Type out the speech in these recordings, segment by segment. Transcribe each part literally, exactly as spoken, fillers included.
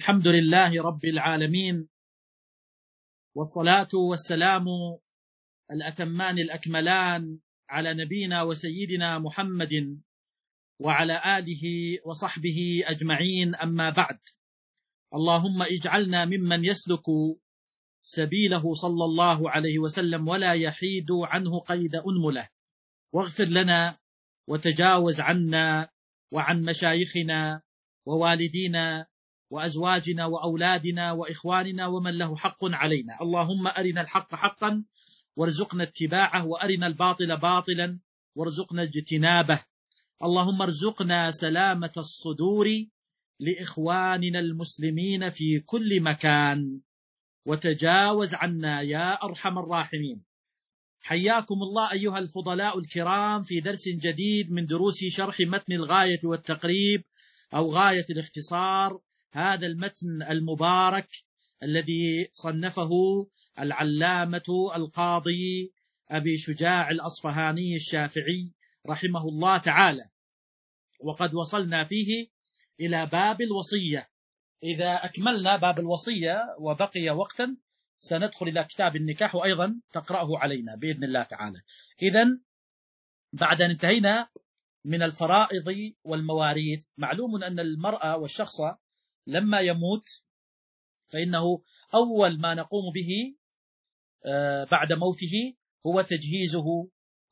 الحمد لله رب العالمين، والصلاة والسلام الأتمان الأكملان على نبينا وسيدنا محمد وعلى آله وصحبه أجمعين، أما بعد. اللهم اجعلنا ممن يسلك سبيله صلى الله عليه وسلم ولا يحيد عنه قيد أنمله، واغفر لنا وتجاوز عنا وعن مشايخنا ووالدينا وأزواجنا وأولادنا وإخواننا ومن له حق علينا. اللهم أرنا الحق حقا وارزقنا اتباعه، وأرنا الباطل باطلا وارزقنا اجتنابه. اللهم ارزقنا سلامة الصدور لإخواننا المسلمين في كل مكان، وتجاوز عنا يا أرحم الراحمين. حياكم الله أيها الفضلاء الكرام في درس جديد من دروس شرح متن الغاية والتقريب أو غاية الاختصار، هذا المتن المبارك الذي صنفه العلامة القاضي أبي شجاع الأصفهاني الشافعي رحمه الله تعالى. وقد وصلنا فيه إلى باب الوصية. إذا أكملنا باب الوصية وبقي وقتا سندخل إلى كتاب النكاح، وأيضا تقرأه علينا بإذن الله تعالى. إذن بعد أن انتهينا من الفرائض والمواريث، معلوم أن المرأة والشخص لما يموت فإنه أول ما نقوم به بعد موته هو تجهيزه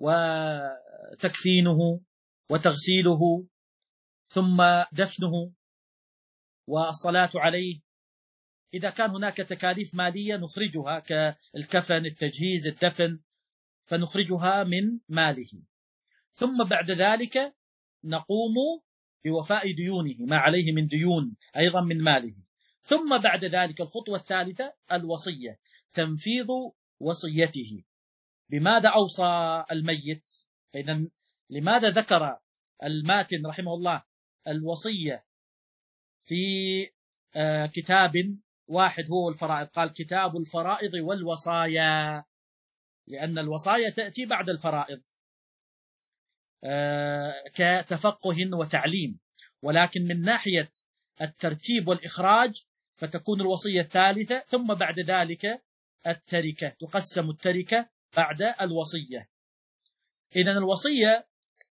وتكفينه وتغسيله ثم دفنه والصلاة عليه. إذا كان هناك تكاليف مالية نخرجها كالكفن، التجهيز، الدفن، فنخرجها من ماله. ثم بعد ذلك نقوم بوفاء ديونه، ما عليه من ديون أيضا من ماله. ثم بعد ذلك الخطوة الثالثة الوصية، تنفيذ وصيته. بماذا أوصى الميت؟ فإذا لماذا ذكر الماتن رحمه الله الوصية في كتاب واحد هو الفرائض؟ قال كتاب الفرائض والوصايا، لأن الوصايا تأتي بعد الفرائض كتفقه وتعليم، ولكن من ناحية الترتيب والإخراج فتكون الوصية الثالثة، ثم بعد ذلك التركة، تقسم التركة بعد الوصية. إذن الوصية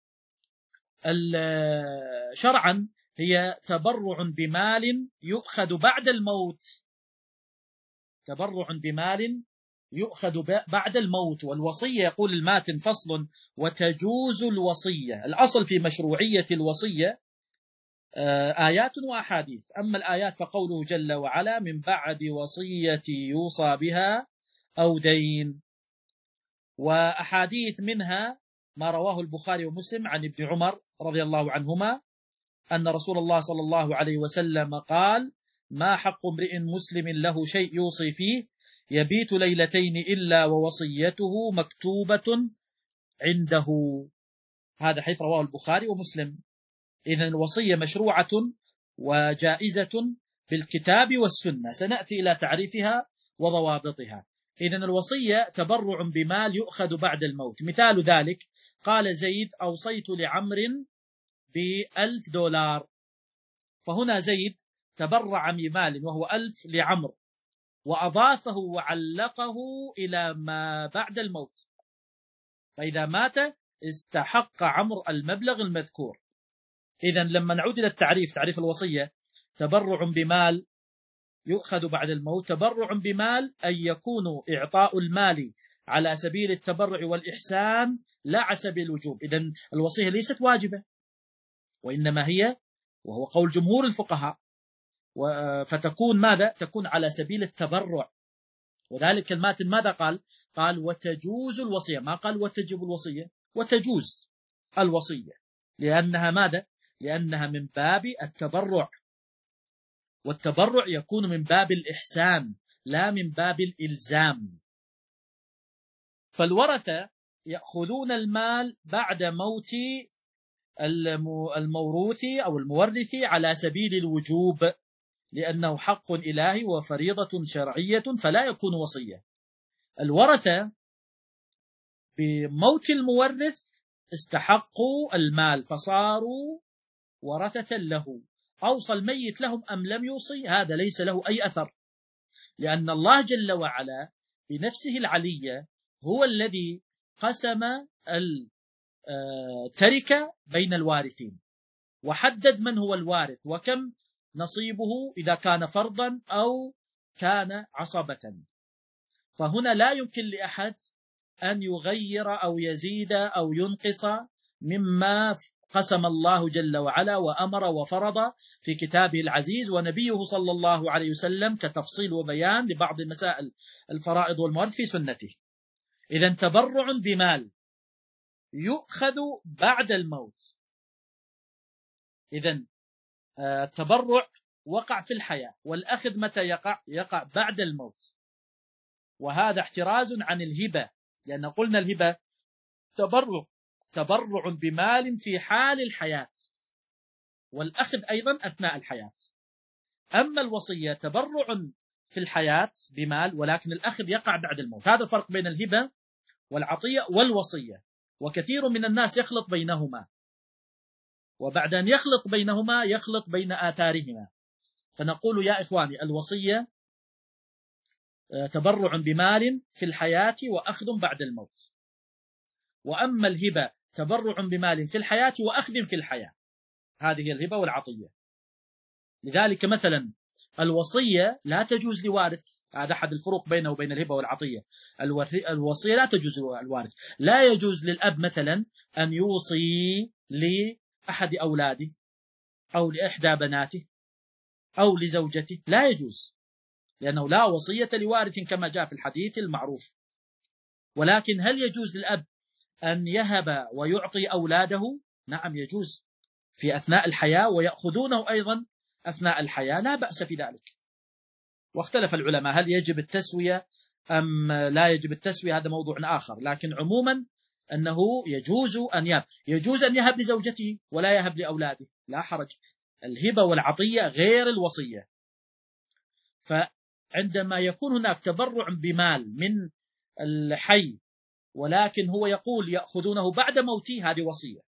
شرعا هي تبرع بمال يؤخذ بعد الموت، تبرع بمال يؤخذ بعد الموت. والوصية يقول الماتن فصل: وتجوز الوصية. الأصل في مشروعية الوصية آيات وأحاديث. أما الآيات فقوله جل وعلا: من بعد وصية يوصى بها أو دين. وأحاديث منها ما رواه البخاري ومسلم عن ابن عمر رضي الله عنهما أن رسول الله صلى الله عليه وسلم قال: ما حق امرئ مسلم له شيء يوصي فيه يبيت ليلتين إلا ووصيته مكتوبة عنده. هذا حيث رواه البخاري ومسلم. إذن الوصية مشروعة وجائزة بالكتاب والسنة، سنأتي إلى تعريفها وضوابطها. إذن الوصية تبرع بمال يؤخذ بعد الموت. مثال ذلك قال زيد: أوصيت لعمر بألف دولار، فهنا زيد تبرع بمال وهو ألف لعمر، وأضافه وعلقه إلى ما بعد الموت، فإذا مات استحق عمرو المبلغ المذكور. إذن لما نعود إلى التعريف، تعريف الوصية: تبرع بمال يؤخذ بعد الموت. تبرع بمال أن يكون إعطاء المال على سبيل التبرع والإحسان لا على سبيل الوجوب. إذن الوصية ليست واجبة، وإنما هي، وهو قول جمهور الفقهاء، فتكون ماذا؟ تكون على سبيل التبرع. وذلك الماتن ماذا قال؟ قال: وتجوز الوصية، ما قال وتجب الوصية، وتجوز الوصية، لأنها ماذا؟ لأنها من باب التبرع، والتبرع يكون من باب الإحسان لا من باب الإلزام. فالورثة يأخذون المال بعد موت الموروث أو المورث على سبيل الوجوب، لأنه حق إلهي وفريضة شرعية فلا يكون وصية. الورثة بموت المورث استحقوا المال فصاروا ورثة له، أوصى الميت لهم أم لم يوصي، هذا ليس له أي أثر، لأن الله جل وعلا بنفسه العلية هو الذي قسم التركة بين الوارثين، وحدد من هو الوارث وكم نصيبه إذا كان فرضا أو كان عصبة. فهنا لا يمكن لأحد أن يغير أو يزيد أو ينقص مما قسم الله جل وعلا وأمر وفرض في كتابه العزيز ونبيه صلى الله عليه وسلم كتفصيل وبيان لبعض مسائل الفرائض والموارث في سنته. إذن تبرع بمال يؤخذ بعد الموت. إذن التبرع وقع في الحياة، والأخذ متى يقع؟ يقع بعد الموت، وهذا احتراز عن الهبة، لأن قلنا الهبة تبرع تبرع بمال في حال الحياة، والأخذ أيضا أثناء الحياة. أما الوصية تبرع في الحياة بمال، ولكن الأخذ يقع بعد الموت. هذا الفرق بين الهبة والعطية والوصية، وكثير من الناس يخلط بينهما، وبعد أن يخلط بينهما يخلط بين آثارهما. فنقول يا إخواني الوصية تبرع بمال في الحياة وأخذ بعد الموت، وأما الهبة تبرع بمال في الحياة وأخذ في الحياة. هذه الهبة والعطية. لذلك مثلا الوصية لا تجوز لوارث، هذا أحد الفروق بينه وبين الهبة والعطية. الوصية لا تجوز للوارث، لا يجوز للأب مثلا أن يوصي لأحد أولاده أو لإحدى بناته أو لزوجته، لا يجوز، لأنه لا وصية لوارث كما جاء في الحديث المعروف. ولكن هل يجوز للأب أن يهب ويعطي أولاده؟ نعم يجوز في أثناء الحياة، ويأخذونه أيضا أثناء الحياة، لا بأس في ذلك. واختلف العلماء هل يجب التسوية أم لا يجب التسوية، هذا موضوع آخر، لكن عموما أنه يجوز أن يهب يجوز أن يهب لزوجته ولا يهب لأولاده، لا حرج. الهبة والعطية غير الوصية. فعندما يكون هناك تبرع بمال من الحي ولكن هو يقول يأخذونه بعد موته، هذه وصية.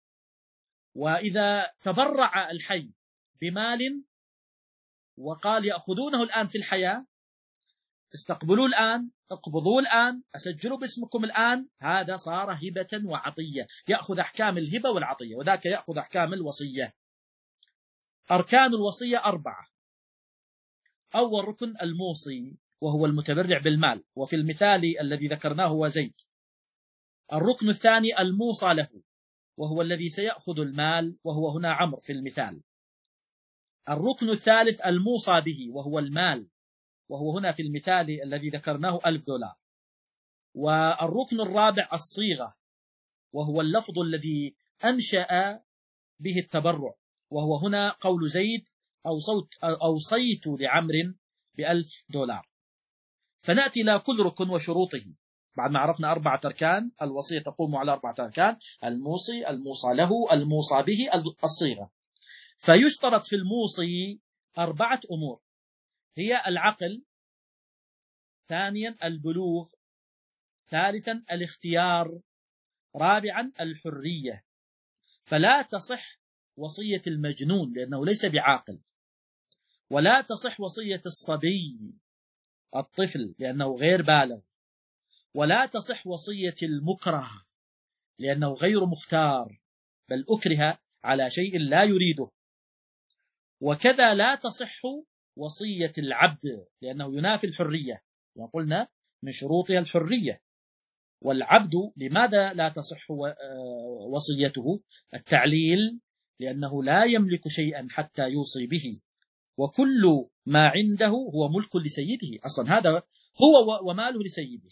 وإذا تبرع الحي بمال وقال يأخذونه الآن في الحياة، استقبلوا الآن، اقبضوا الآن، أسجلوا باسمكم الآن، هذا صار هبة وعطية، يأخذ أحكام الهبة والعطية، وذاك يأخذ أحكام الوصية. أركان الوصية أربعة. أول ركن الموصي، وهو المتبرع بالمال، وفي المثال الذي ذكرناه هو زيد. الركن الثاني الموصى له، وهو الذي سيأخذ المال، وهو هنا عمرو في المثال. الركن الثالث الموصى به، وهو المال، وهو هنا في المثال الذي ذكرناه ألف دولار. والركن الرابع الصيغة، وهو اللفظ الذي أنشأ به التبرع، وهو هنا قول زيد أو صوت أوصيت لعمر بألف دولار. فنأتي إلى كل ركن وشروطه. بعد ما عرفنا أربعة أركان، الوصية تقوم على أربعة أركان: الموصي، الموصى له، الموصى به، الصيغة. فيشترط في الموصي أربعة أمور، هي العقل، ثانيا البلوغ، ثالثا الاختيار، رابعا الحرية. فلا تصح وصية المجنون لأنه ليس بعاقل، ولا تصح وصية الصبي الطفل لأنه غير بالغ، ولا تصح وصية المكره لأنه غير مختار بل أكره على شيء لا يريده، وكذا لا تصح وصية العبد لأنه ينافي الحرية، وقلنا من شروطها الحرية. والعبد لماذا لا تصح وصيته؟ التعليل، لأنه لا يملك شيئا حتى يوصي به، وكل ما عنده هو ملك لسيده، أصلا هذا هو وماله لسيده.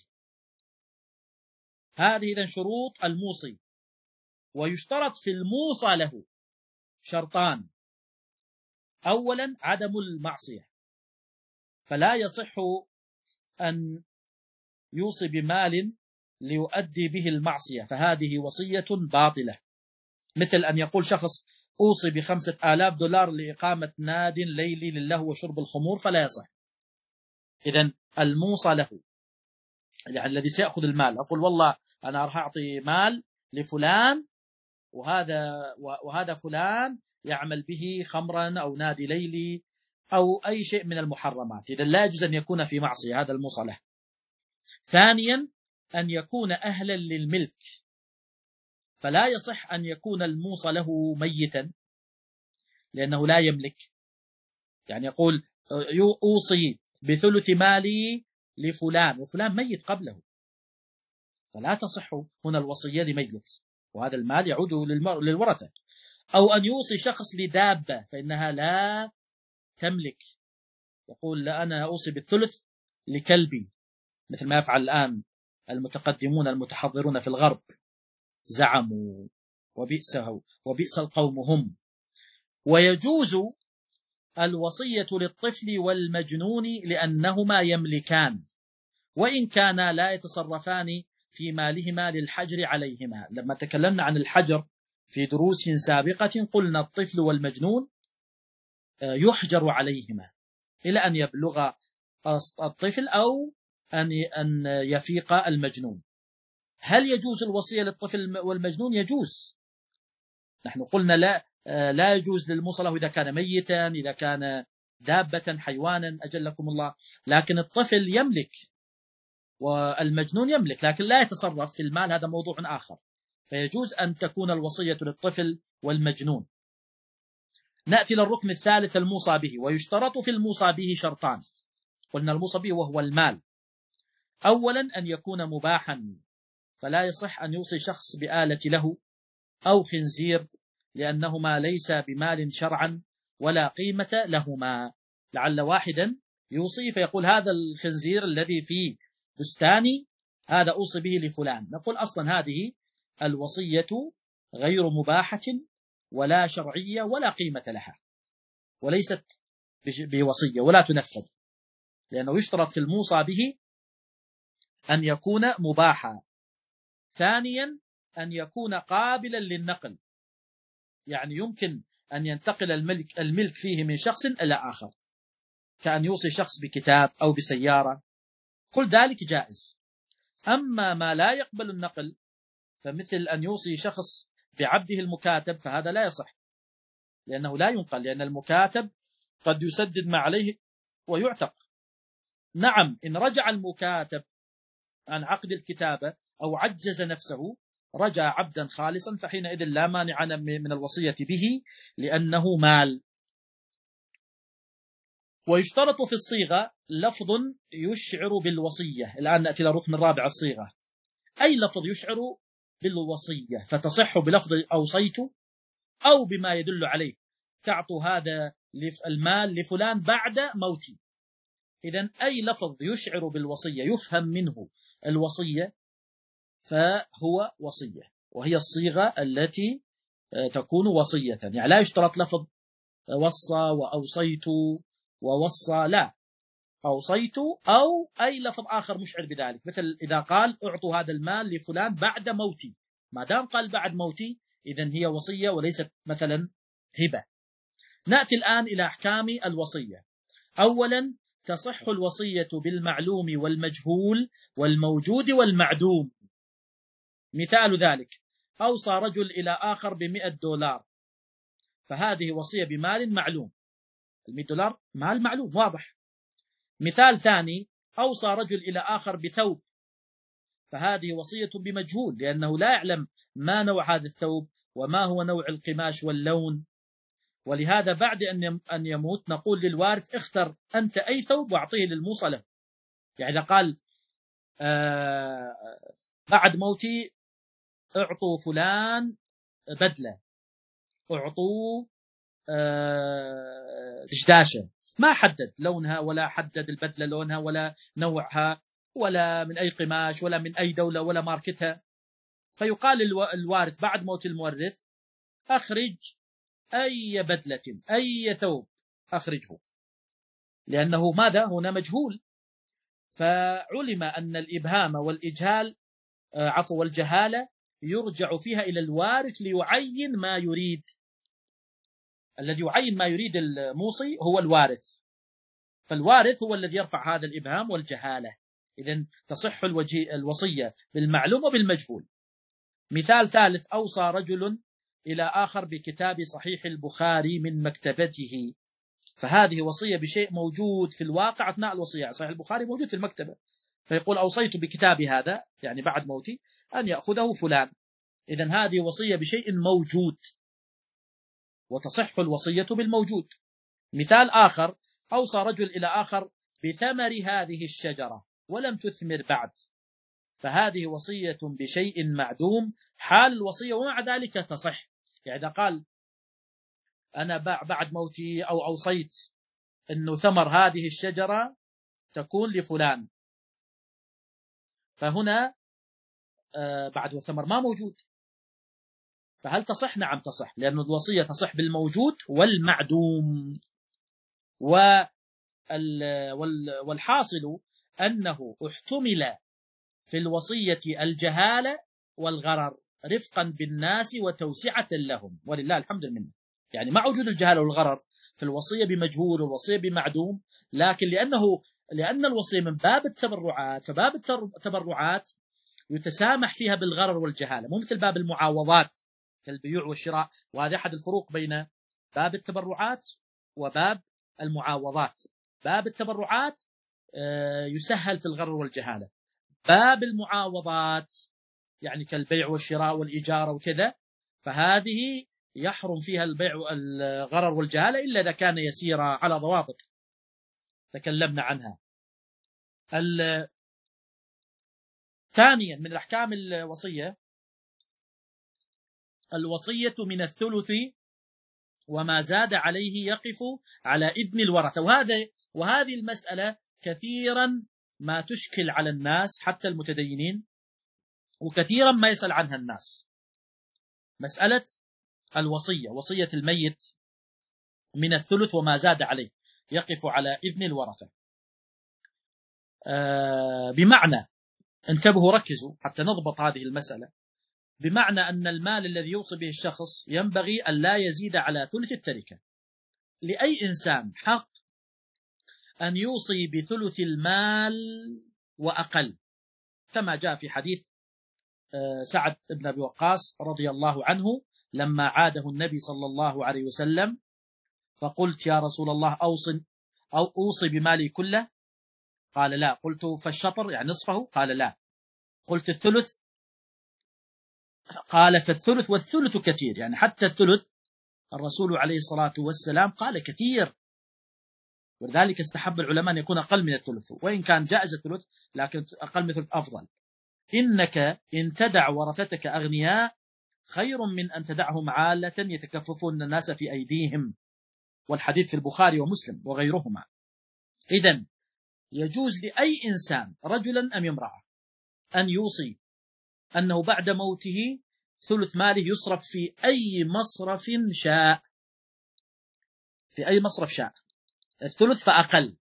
هذه إذن شروط الموصي. ويشترط في الموصى له شرطان: أولا عدم المعصية، فلا يصح أن يوصي بمال ليؤدي به المعصية، فهذه وصية باطلة. مثل أن يقول شخص أوصي بخمسة آلاف دولار لإقامة ناد ليلي لله وشرب الخمور، فلا يصح. إذن الموصى له يعني الذي سيأخذ المال، أقول والله أنا راح أعطي مال لفلان، وهذا وهذا فلان يعمل به خمرا أو نادي ليلي أو أي شيء من المحرمات، إذا لا يجوز أن يكون في معصية هذا الموصى له. ثانيا أن يكون أهلا للملك، فلا يصح أن يكون الموصى له ميتا لأنه لا يملك، يعني يقول أوصي بثلث مالي لفلان وفلان ميت قبله، فلا تصح هنا الوصية لميت، وهذا المال يعود للورثة. أو أن يوصي شخص لدابة فإنها لا تملك، يقول لا أنا أوصي بالثلث لكلبي، مثل ما يفعل الآن المتقدمون المتحضرون في الغرب، زعموا وبئسه وبئس القوم هم. ويجوز الوصية للطفل والمجنون لأنهما يملكان، وإن كانا لا يتصرفان في مالهما للحجر عليهما. لما تكلمنا عن الحجر في دروس سابقة قلنا الطفل والمجنون يحجر عليهما إلى أن يبلغ الطفل أو أن يفيق المجنون. هل يجوز الوصية للطفل والمجنون؟ يجوز. نحن قلنا لا لا يجوز للموصى له إذا كان ميتا، إذا كان دابة حيوانا أجلكم الله، لكن الطفل يملك والمجنون يملك لكن لا يتصرف في المال، هذا موضوع آخر، فيجوز أن تكون الوصية للطفل والمجنون. نأتي للركن الثالث الموصى به، ويشترط في الموصى به شرطان. قلنا الموصى به وهو المال، أولا أن يكون مباحا، فلا يصح أن يوصي شخص بآلة له أو خنزير لأنهما ليس بمال شرعا ولا قيمة لهما. لعل واحدا يوصي فيقول هذا الخنزير الذي في بستاني هذا أوصي به لفلان، نقول أصلا هذه الوصية غير مباحة ولا شرعية ولا قيمة لها، وليست بوصية ولا تنفذ، لأنه يشترط في الموصى به أن يكون مباحا. ثانيا أن يكون قابلا للنقل، يعني يمكن أن ينتقل الملك, الملك فيه من شخص إلى آخر، كأن يوصي شخص بكتاب أو بسيارة، كل ذلك جائز. أما ما لا يقبل النقل فمثل أن يوصي شخص بعبده المكاتب فهذا لا يصح، لأنه لا ينقل، لأن المكاتب قد يسدد ما عليه ويعتق. نعم إن رجع المكاتب عن عقد الكتابة أو عجز نفسه رجع عبدا خالصا فحينئذ لا مانع من الوصية به لأنه مال. ويشترط في الصيغة لفظ يشعر بالوصية. الآن نأتي إلى الركن الرابع الصيغة، أي لفظ يشعر بالوصية، فتصح بلفظ أوصيت أو بما يدل عليه، تعطوا هذا المال لفلان بعد موتي. إذن أي لفظ يشعر بالوصية يفهم منه الوصية فهو وصية، وهي الصيغة التي تكون وصية. يعني لا يشترط لفظ وصى وأوصيت ووصى، لا، أوصيت أو أي لفظ آخر مشعر بذلك، مثل إذا قال أعطوا هذا المال لفلان بعد موتي، ما دام قال بعد موتي إذن هي وصية وليست مثلا هبة. نأتي الآن إلى أحكام الوصية. أولا تصح الوصية بالمعلوم والمجهول والموجود والمعدوم. مثال ذلك أوصى رجل إلى آخر بمئة دولار، فهذه وصية بمال معلوم، المئة دولار مال معلوم واضح. مثال ثاني أوصى رجل إلى آخر بثوب، فهذه وصية بمجهول لأنه لا يعلم ما نوع هذا الثوب وما هو نوع القماش واللون، ولهذا بعد أن يموت نقول للوارث اختر أنت أي ثوب واعطيه للموصى له. يعني إذا قال آه بعد موتي اعطوا فلان بدلة، اعطوا آه دشداشة، ما حدد لونها ولا حدد البدلة لونها ولا نوعها ولا من أي قماش ولا من أي دولة ولا ماركتها، فيقال الوارث بعد موت المورث أخرج أي بدلة أي ثوب أخرجه، لأنه ماذا هنا مجهول. فعلم أن الإبهام والإجهال عفو والجهالة يرجع فيها إلى الوارث ليعين ما يريد، الذي يعين ما يريد الموصي هو الوارث، فالوارث هو الذي يرفع هذا الإبهام والجهالة. إذن تصح الوصية بالمعلوم وبالمجهول. مثال ثالث أوصى رجل إلى آخر بكتاب صحيح البخاري من مكتبته، فهذه وصية بشيء موجود في الواقع أثناء الوصية. صحيح البخاري موجود في المكتبة، فيقول أوصيت بكتاب هذا، يعني بعد موتي، أن يأخذه فلان. إذن هذه وصية بشيء موجود، وتصح الوصية بالموجود. مثال آخر: أوصى رجل إلى آخر بثمر هذه الشجرة ولم تثمر بعد، فهذه وصية بشيء معدوم حال الوصية، ومع ذلك تصح. يعني إذا قال أنا بعد موتي أو أوصيت أنه ثمر هذه الشجرة تكون لفلان، فهنا بعد والثمر ما موجود، فهل تصح؟ نعم تصح، لأن الوصية تصح بالموجود والمعدوم. والحاصل أنه احتمل في الوصية الجهالة والغرر رفقا بالناس وتوسعة لهم، ولله الحمد منه. يعني مع وجود الجهالة والغرر في الوصية بمجهول والوصية بمعدوم، لكن لأنه لأن الوصية من باب التبرعات، فباب التبرعات يتسامح فيها بالغرر والجهالة، مو مثل باب المعاوضات كالبيوع والشراء. وهذا أحد الفروق بين باب التبرعات وباب المعاوضات. باب التبرعات يسهل في الغرر والجهالة، باب المعاوضات يعني كالبيع والشراء والإجارة وكذا، فهذه يحرم فيها البيع والغرر والجهالة إلا إذا كان يسيرا على ضوابط تكلمنا عنها. ثانيا من الأحكام الوصية الوصية من الثلث وما زاد عليه يقف على إذن الورثة. وهذا وهذه المسألة كثيرا ما تشكل على الناس حتى المتدينين، وكثيرا ما يسأل عنها الناس. مسألة الوصية، وصية الميت من الثلث وما زاد عليه يقف على إذن الورثة. آه بمعنى، انتبهوا ركزوا حتى نضبط هذه المسألة، بمعنى أن المال الذي يوصي به الشخص ينبغي أن لا يزيد على ثلث التركة. لأي إنسان حق أن يوصي بثلث المال وأقل، كما جاء في حديث سعد بن أبي وقاص رضي الله عنه لما عاده النبي صلى الله عليه وسلم، فقلت يا رسول الله أوصي أو أوصي بمالي كله؟ قال لا. قلت فالشطر يعني نصفه؟ قال لا. قلت الثلث؟ قال فالثلث، والثلث كثير، يعني حتى الثلث الرسول عليه الصلاة والسلام قال كثير، ولذلك استحب العلماء أن يكون أقل من الثلث، وإن كان جائز الثلث لكن أقل من الثلث أفضل. إنك إن تدع ورثتك أغنياء خير من أن تدعهم عالة يتكففون الناس في أيديهم، والحديث في البخاري ومسلم وغيرهما. إذن يجوز لأي إنسان رجلا أم امرأة أن يوصي أنه بعد موته ثلث ماله يصرف في أي مصرف شاء، في أي مصرف شاء، الثلث فأقل.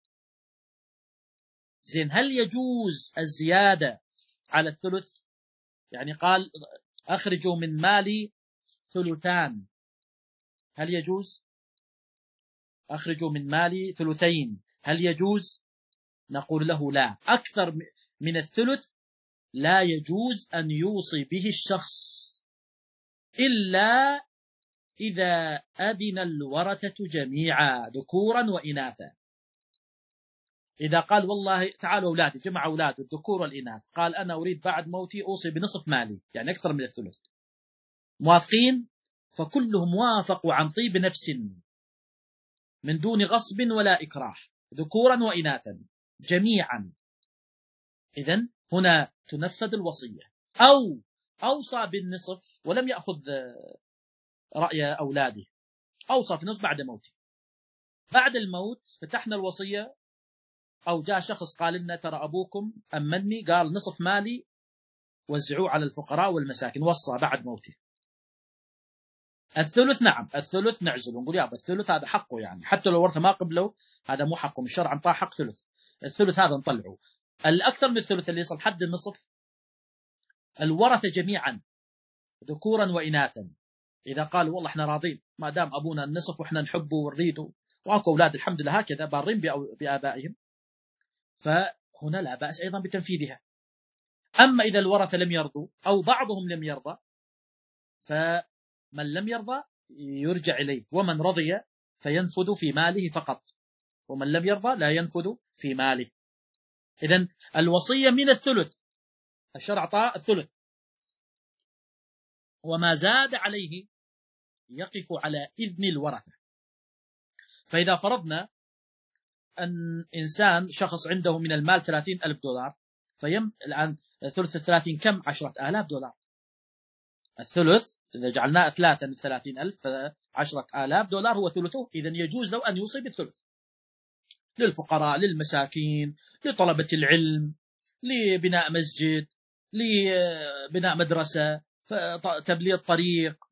زين، هل يجوز الزيادة على الثلث؟ يعني قال أخرجوا من مالي ثلثان، هل يجوز؟ أخرجوا من مالي ثلثين، هل يجوز؟ نقول له لا، أكثر من الثلث لا يجوز أن يوصي به الشخص إلا إذا أذن الورثة جميعا ذكورا وإناثا. إذا قال والله تعالوا أولادي، جمع أولاد الذكور والإناث، قال أنا أريد بعد موتي أوصي بنصف مالي، يعني أكثر من الثلث، موافقين؟ فكلهم وافقوا عن طيب نفس من دون غصب ولا إكراه، ذكورا وإناثا جميعا. إذن هنا تنفذ الوصية. أو أوصى بالنصف ولم يأخذ رأي أولاده، أوصى في نصف بعد موته، بعد الموت فتحنا الوصية، أو جاء شخص قال لنا ترى أبوكم أمني قال نصف مالي وزعوه على الفقراء والمساكين، وصى بعد موته. الثلث نعم، الثلث نعزل ونقول يا أبا الثلث هذا حقه، يعني حتى لو ورثه ما قبله هذا مو حقه، الشرع انطاه حق ثلث، الثلث هذا نطلعه. الأكثر من الثلث اللي يصل حد النصف الورثة جميعا ذكورا وإناثا، إذا قالوا والله احنا راضين ما دام أبونا النصف وإحنا نحبه ونريده، وأكو أولاد الحمد لله هكذا بارين بآبائهم، فهنا لا بأس أيضا بتنفيذها. أما إذا الورثة لم يرضوا أو بعضهم لم يرضى، من لم يرضى يرجع إليه، ومن رضي فينفذ في ماله فقط، ومن لم يرضى لا ينفذ في ماله. إذن الوصية من الثلث، الشرع أعطاه الثلث، وما زاد عليه يقف على إذن الورثة. فإذا فرضنا أن إنسان شخص عنده من المال ثلاثين ألف دولار، فيم الآن ثلث الثلاثين كم؟ عشرة آلاف دولار. الثلث إذا جعلناه ثلاثة من ثلاثين ألف فعشرة آلاف دولار هو ثلثه. إذن يجوز له أن يوصي بالثلث للفقراء، للمساكين، لطلبة العلم، لبناء مسجد، لبناء مدرسة، تبليط طريق،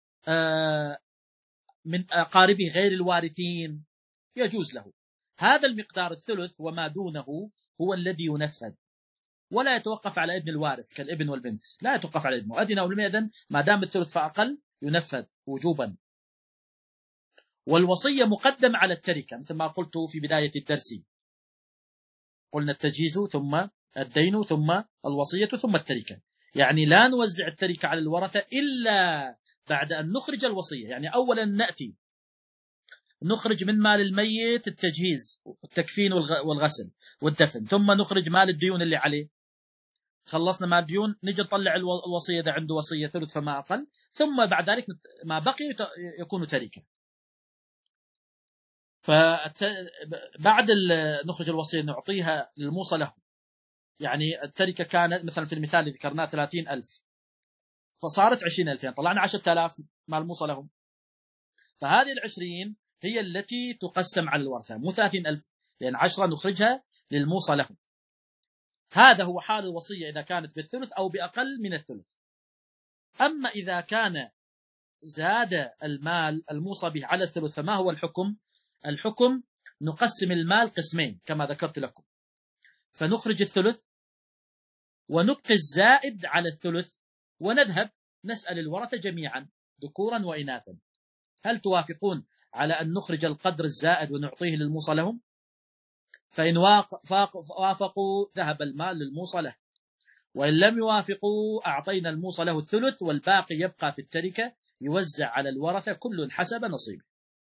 من أقاربه غير الوارثين، يجوز له. هذا المقدار الثلث وما دونه هو الذي ينفذ، ولا يتوقف على إذن الوارث كالابن والبنت، لا يتوقف على إذنه. أدنى والمئذن ما دام الثلث فأقل ينفذ وجوبا. والوصية مقدم على التركة مثل ما قلت في بداية الدرس، قلنا التجهيز ثم الدين ثم الوصية ثم التركة، يعني لا نوزع التركة على الورثة إلا بعد أن نخرج الوصية. يعني أولا نأتي نخرج من مال الميت التجهيز والتكفين والغسل والدفن، ثم نخرج مال الديون اللي عليه، خلصنا مال الديون نجي نطلع الوصية إذا عنده وصية ثلث فما أقل، ثم بعد ذلك ما بقي يكون تركة. فبعد نخرج الوصية نعطيها للموصى له، يعني التركة كانت مثلا في المثال اللي ذكرناه ثلاثين ألف فصارت عشرين ألف، يعني طلعنا عشرة آلاف مع الموصى لهم، فهذه العشرين هي التي تقسم على الورثة، مو ثلاثين ألف، لأن عشرة نخرجها للموصى لهم. هذا هو حال الوصية إذا كانت بالثلث أو بأقل من الثلث. أما إذا كان زاد المال الموصى به على الثلث فما هو الحكم؟ الحكم نقسم المال قسمين كما ذكرت لكم، فنخرج الثلث ونبقي الزائد على الثلث، ونذهب نسأل الورثة جميعا ذكورا وإناثا هل توافقون على أن نخرج القدر الزائد ونعطيه للموصى لهم؟ فإن وافقوا ذهب المال للموصى له، وإن لم يوافقوا أعطينا الموصى له الثلث، والباقي يبقى في التركة يوزع على الورثة كل حسب نصيبه.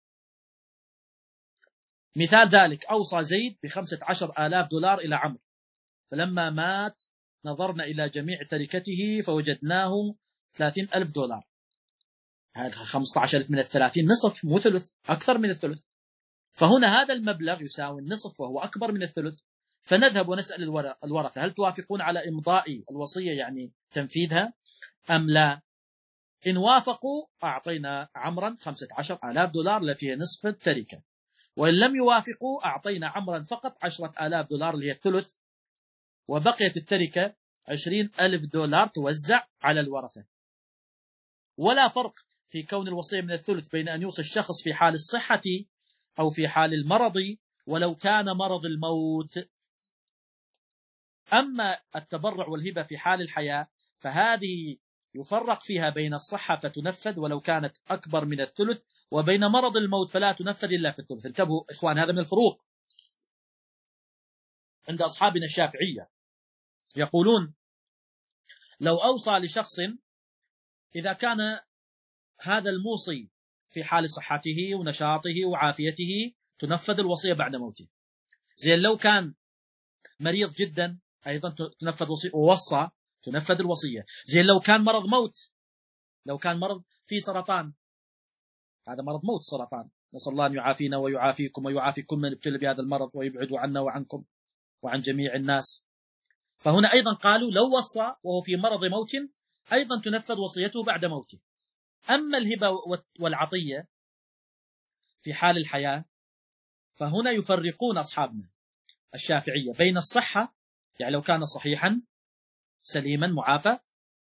مثال ذلك أوصى زيد بخمسة عشر آلاف دولار إلى عمرو، فلما مات نظرنا إلى جميع تركته فوجدناه ثلاثين ألف دولار. هذا خمسة عشر ألف من الثلاثين نصف مو ثلث، أكثر من الثلث، فهنا هذا المبلغ يساوي النصف وهو أكبر من الثلث. فنذهب ونسأل الورثة هل توافقون على إمضاء الوصية يعني تنفيذها أم لا؟ إن وافقوا أعطينا عمرا خمسة عشر آلاف دولار التي هي نصف التركة، وإن لم يوافقوا أعطينا عمرا فقط عشرة آلاف دولار اللي هي الثلث، وبقيت التركة عشرين ألف دولار توزع على الورثة. ولا فرق في كون الوصية من الثلث بين أن يوصي الشخص في حال الصحة أو في حال المرض ولو كان مرض الموت. أما التبرع والهبة في حال الحياة فهذه يفرق فيها بين الصحة فتنفذ ولو كانت أكبر من الثلث، وبين مرض الموت فلا تنفذ إلا في الثلث. انتبهوا إخوان، هذا من الفروق عند أصحابنا الشافعية. يقولون لو أوصى لشخص إذا كان هذا الموصي في حال صحته ونشاطه وعافيته تنفذ الوصية بعد موته، زي لو كان مريض جدا أيضا تنفذ وصية، ووصى تنفذ الوصية، زي لو كان مرض موت، لو كان مرض في سرطان، هذا مرض موت سرطان، نسأل الله أن يعافينا ويعافيكم ويعافي كل من ابتلى بهذا المرض ويبعد عنا وعنكم وعن جميع الناس. فهنا أيضا قالوا لو وصى وهو في مرض موت أيضا تنفذ وصيته بعد موته. أما الهبة والعطية في حال الحياة فهنا يفرقون أصحابنا الشافعية بين الصحة، يعني لو كان صحيحا سليما معافى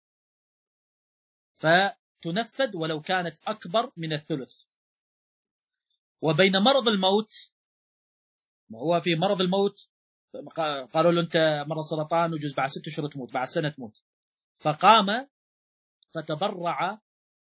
فتنفذ ولو كانت أكبر من الثلث، وبين مرض الموت، هو في مرض الموت قالوا له أنت مرض سرطان وجوز بعد ست أشهر تموت، بعد سنة تموت، فقام فتبرع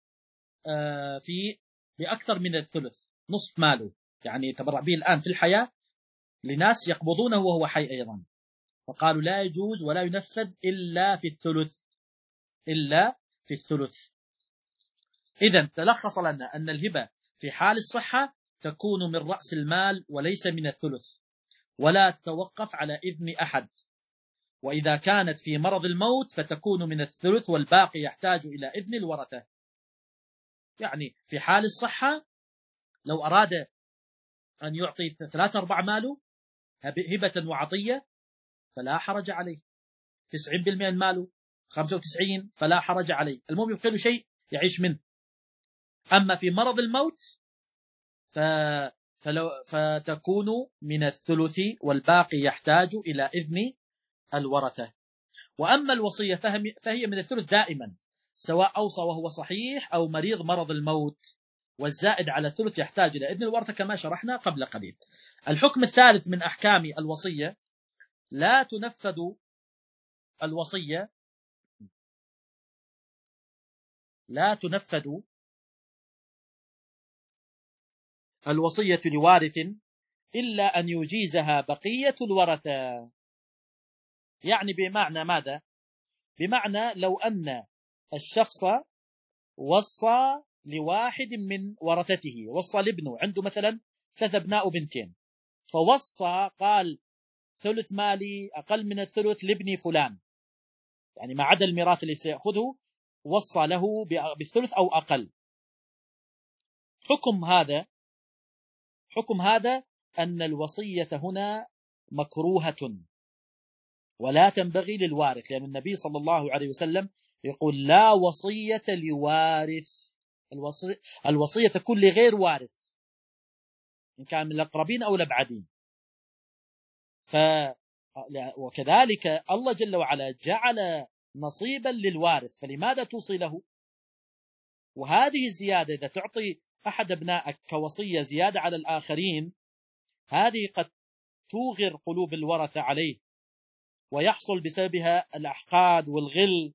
في بأكثر من الثلث نصف ماله، يعني تبرع به الآن في الحياة لناس يقبضونه وهو حي أيضا، فقالوا لا يجوز ولا ينفذ إلا في الثلث، إلا في الثلث. إذن تلخص لنا أن الهبة في حال الصحة تكون من رأس المال وليس من الثلث، ولا تتوقف على إذن أحد. وإذا كانت في مرض الموت فتكون من الثلث، والباقي يحتاج إلى إذن الورثة. يعني في حال الصحة لو أراد أن يعطي ثلاثة أرباع ماله هبة وعطية فلا حرج عليه، تسعين بالمئة من ماله، خمسة وتسعين فلا حرج عليه، المهم يبقى له شيء يعيش منه. أما في مرض الموت ف... فلو... فتكون من الثلث، والباقي يحتاج إلى إذن الورثة. وأما الوصية فهي من الثلث دائما، سواء أوصى وهو صحيح أو مريض مرض الموت، والزائد على الثلث يحتاج إلى إذن الورثة كما شرحنا قبل قليل. الحكم الثالث من أحكام الوصية: لا تنفذ الوصية لا تنفذ الوصية لوارث إلا أن يجيزها بقية الورثة. يعني بمعنى ماذا؟ بمعنى لو أن الشخص وصى لواحد من ورثته، وصى لابنه، عنده مثلا ثلاثة أبناء وبنتين، فوصى قال ثلث مالي أقل من الثلث لابني فلان، يعني ما عدا الميراث اللي سيأخذه وصى له بالثلث أو أقل. حكم هذا حكم هذا أن الوصية هنا مكروهة ولا تنبغي للوارث، لأن النبي صلى الله عليه وسلم يقول: لا وصية لوارث. الوصية, الوصية تكون لغير وارث، إن كان من الأقربين أو الأبعدين. ف وكذلك الله جل وعلا جعل نصيبا للوارث، فلماذا توصي له؟ وهذه الزيادة إذا تعطي أحد أبنائك كوصية زيادة على الآخرين، هذه قد توغر قلوب الورثة عليه، ويحصل بسببها الأحقاد والغل،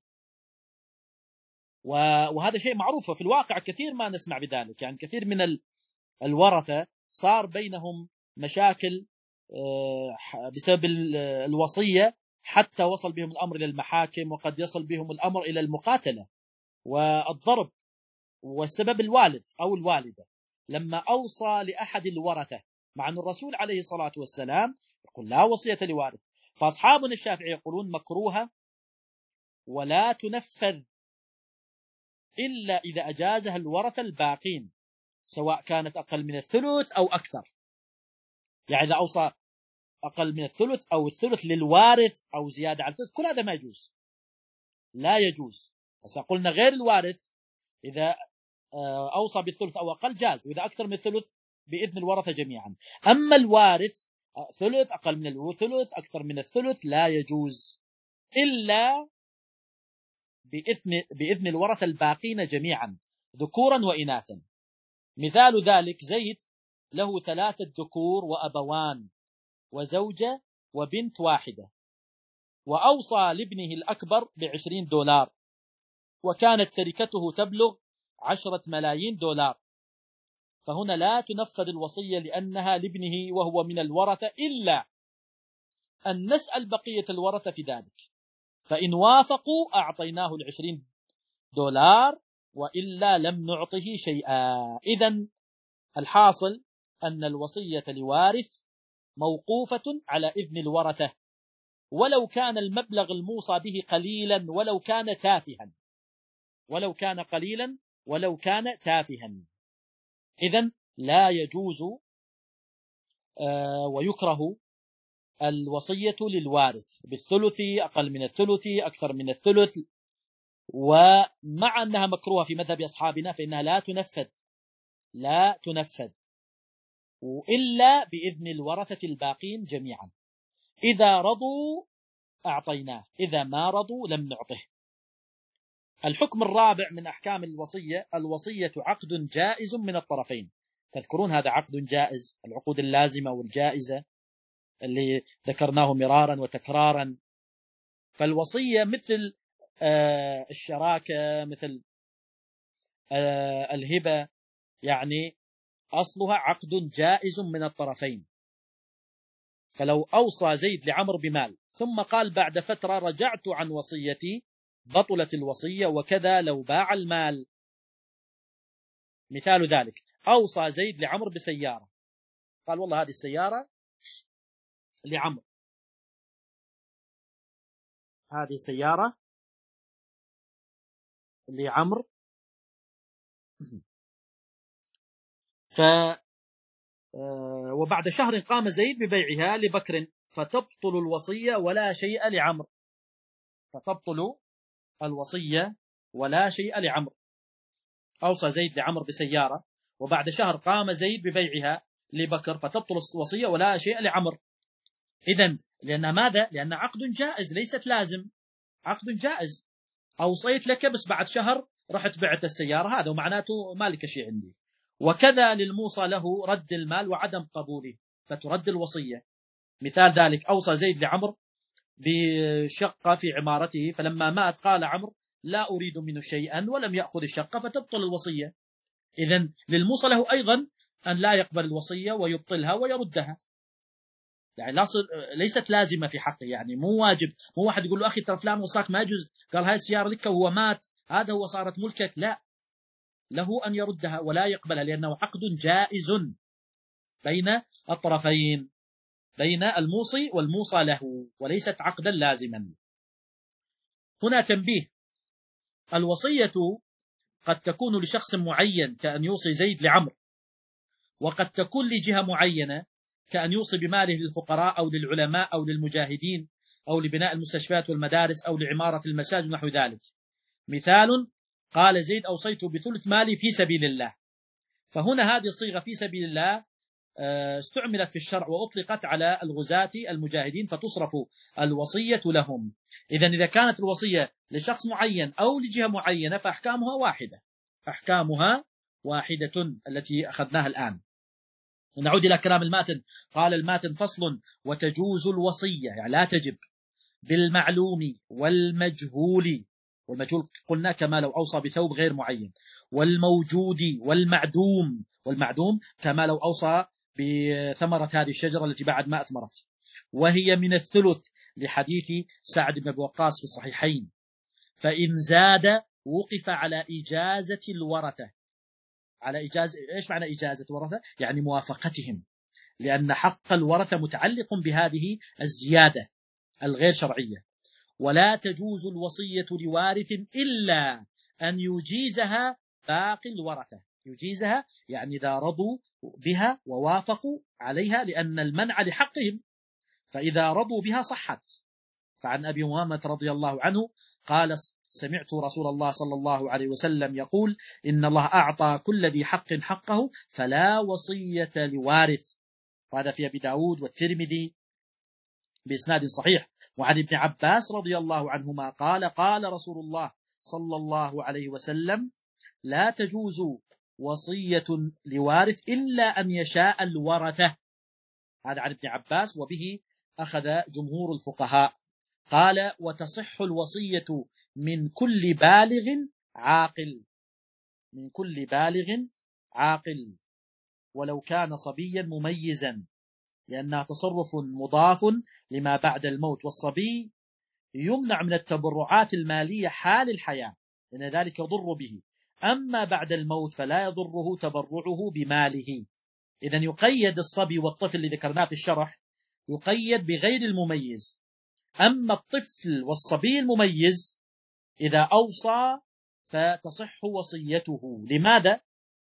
وهذا شيء معروف في الواقع، كثير ما نسمع بذلك. يعني كثير من الورثة صار بينهم مشاكل بسبب الوصية، حتى وصل بهم الأمر إلى المحاكم، وقد يصل بهم الأمر إلى المقاتلة والضرب. والسبب الوالد أو الوالدة لما أوصى لأحد الورثة، مع أن الرسول عليه الصلاة والسلام يقول: لا وصية لوارث. فأصحابنا الشافعي يقولون مكروهة ولا تنفذ إلا إذا أجازها الورثة الباقين، سواء كانت أقل من الثلث أو أكثر. يعني إذا أوصى أقل من الثلث أو الثلث للوارث أو زيادة على الثلث، كل هذا ما يجوز، لا يجوز. بس قلنا غير الوارث إذا أوصى بالثلث أو أقل جاز، وإذا أكثر من الثلث بإذن الورثة جميعا. أما الوارث ثلث، أقل من الثلث، أكثر من الثلث، لا يجوز إلا بإذن, بإذن الورثة الباقين جميعا ذكورا وإناثا. مثال ذلك: زيد له ثلاثة ذكور وأبوان وزوجة وبنت واحدة، وأوصى لابنه الأكبر بعشرين دولار، وكانت تركته تبلغ عشرة ملايين دولار، فهنا لا تنفذ الوصية لأنها لابنه وهو من الورثة، إلا أن نسأل بقية الورثة في ذلك، فإن وافقوا أعطيناه العشرين دولار، وإلا لم نعطه شيئا. إذن الحاصل أن الوصية لوارث موقوفة على إذن الورثة، ولو كان المبلغ الموصى به قليلا، ولو كان تافها ولو كان قليلا ولو كان تافها إذن لا يجوز آه ويكره الوصية للوارث بالثلث، أقل من الثلث، أكثر من الثلث. ومع أنها مكروهة في مذهب أصحابنا فإنها لا تنفذ لا تنفذ إلا بإذن الورثة الباقين جميعا. إذا رضوا أعطيناه، إذا ما رضوا لم نعطه. الحكم الرابع من أحكام الوصية: الوصية عقد جائز من الطرفين. تذكرون هذا عقد جائز، العقود اللازمة والجائزة اللي ذكرناه مرارا وتكرارا. فالوصية مثل آه الشراكة، مثل آه الهبة، يعني أصلها عقد جائز من الطرفين. فلو أوصى زيد لعمر بمال ثم قال بعد فترة: رجعت عن وصيتي، بطلت الوصية. وكذا لو باع المال مثال ذلك: أوصى زيد لعمرو بسيارة، قال والله هذه السيارة لعمرو، هذه سيارة لعمرو، ف وبعد شهر قام زيد ببيعها لبكر، فتبطل الوصية ولا شيء لعمرو، فتبطل الوصية ولا شيء لعمرو. أوصى زيد لعمرو بسيارة، وبعد شهر قام زيد ببيعها لبكر، فتبطل الوصية ولا شيء لعمرو. إذن لأن ماذا؟ لأن عقد جائز، ليست لازم، عقد جائز. أوصيت لك بس بعد شهر رحت بعت السيارة، هذا ومعناته مالك شيء عندي. وكذا للموصى له رد المال وعدم قبوله، فترد الوصية. مثال ذلك: أوصى زيد لعمرو بشقة في عمارته، فلما مات قال عمرو لا أريد منه شيئا ولم يأخذ الشقة، فتبطل الوصية. إذن للموصى له أيضا أن لا يقبل الوصية ويبطلها ويردها، يعني لا ليست لازمة في حقه، يعني مو واجب، مو واحد يقول له أخي ترى فلان وصاك ما يجوز، قال هاي السيارة لك وهو مات، هذا هو صارت ملكك، لا، له أن يردها ولا يقبلها، لأنه عقد جائز بين الطرفين، بين الموصي والموصى له، وليست عقدا لازما. هنا تنبيه: الوصية قد تكون لشخص معين كأن يوصي زيد لعمرو، وقد تكون لجهة معينة كأن يوصي بماله للفقراء أو للعلماء أو للمجاهدين أو لبناء المستشفيات والمدارس أو لعمارة المساجد ونحو ذلك. مثال: قال زيد أوصيت بثلث مالي في سبيل الله، فهنا هذه الصيغة في سبيل الله استعملت في الشرع وأطلقت على الغزاة المجاهدين، فتصرف الوصية لهم. إذن إذا كانت الوصية لشخص معين أو لجهة معينة فأحكامها واحدة، أحكامها واحدة التي أخذناها الآن. نعود إلى كلام الماتن. قال الماتن: فصل: وتجوز الوصية، يعني لا تجب، بالمعلوم والمجهول، والمجهول قلنا كما لو أوصى بثوب غير معين، والموجود والمعدوم، والمعدوم كما لو أوصى بثمرة هذه الشجرة التي بعد ما أثمرت، وهي من الثلث لحديث سعد بن أبي وقاص في الصحيحين. فإن زاد وقف على إجازة الورثة، على إجازة، إيش معنى إجازة الورثة؟ يعني موافقتهم، لأن حق الورثة متعلق بهذه الزيادة الغير شرعية. ولا تجوز الوصية لوارث إلا أن يجيزها باقي الورثة، يجيزها يعني إذا رضوا بها ووافقوا عليها، لأن المنع لحقهم، فإذا رضوا بها صحت. فعن أبي أمامة رضي الله عنه قال: سمعت رسول الله صلى الله عليه وسلم يقول: إن الله أعطى كل ذي حق حقه فلا وصية لوارث. وهذا في أبي داود والترمذي بإسناد صحيح. وعن ابن عباس رضي الله عنهما قال: قال رسول الله صلى الله عليه وسلم: لا تجوز وصية لوارث إلا أن يشاء الورثة. هذا عن ابن عباس، وبه أخذ جمهور الفقهاء. قال: وتصح الوصية من كل بالغ عاقل، من كل بالغ عاقل ولو كان صبيا مميزا، لأنها تصرف مضاف لما بعد الموت، والصبي يمنع من التبرعات المالية حال الحياة لأن ذلك يضر به، أما بعد الموت فلا يضره تبرعه بماله. إذن يقيد الصبي والطفل اللي ذكرناه في الشرح، يقيد بغير المميز. أما الطفل والصبي المميز إذا أوصى فتصح وصيته. لماذا؟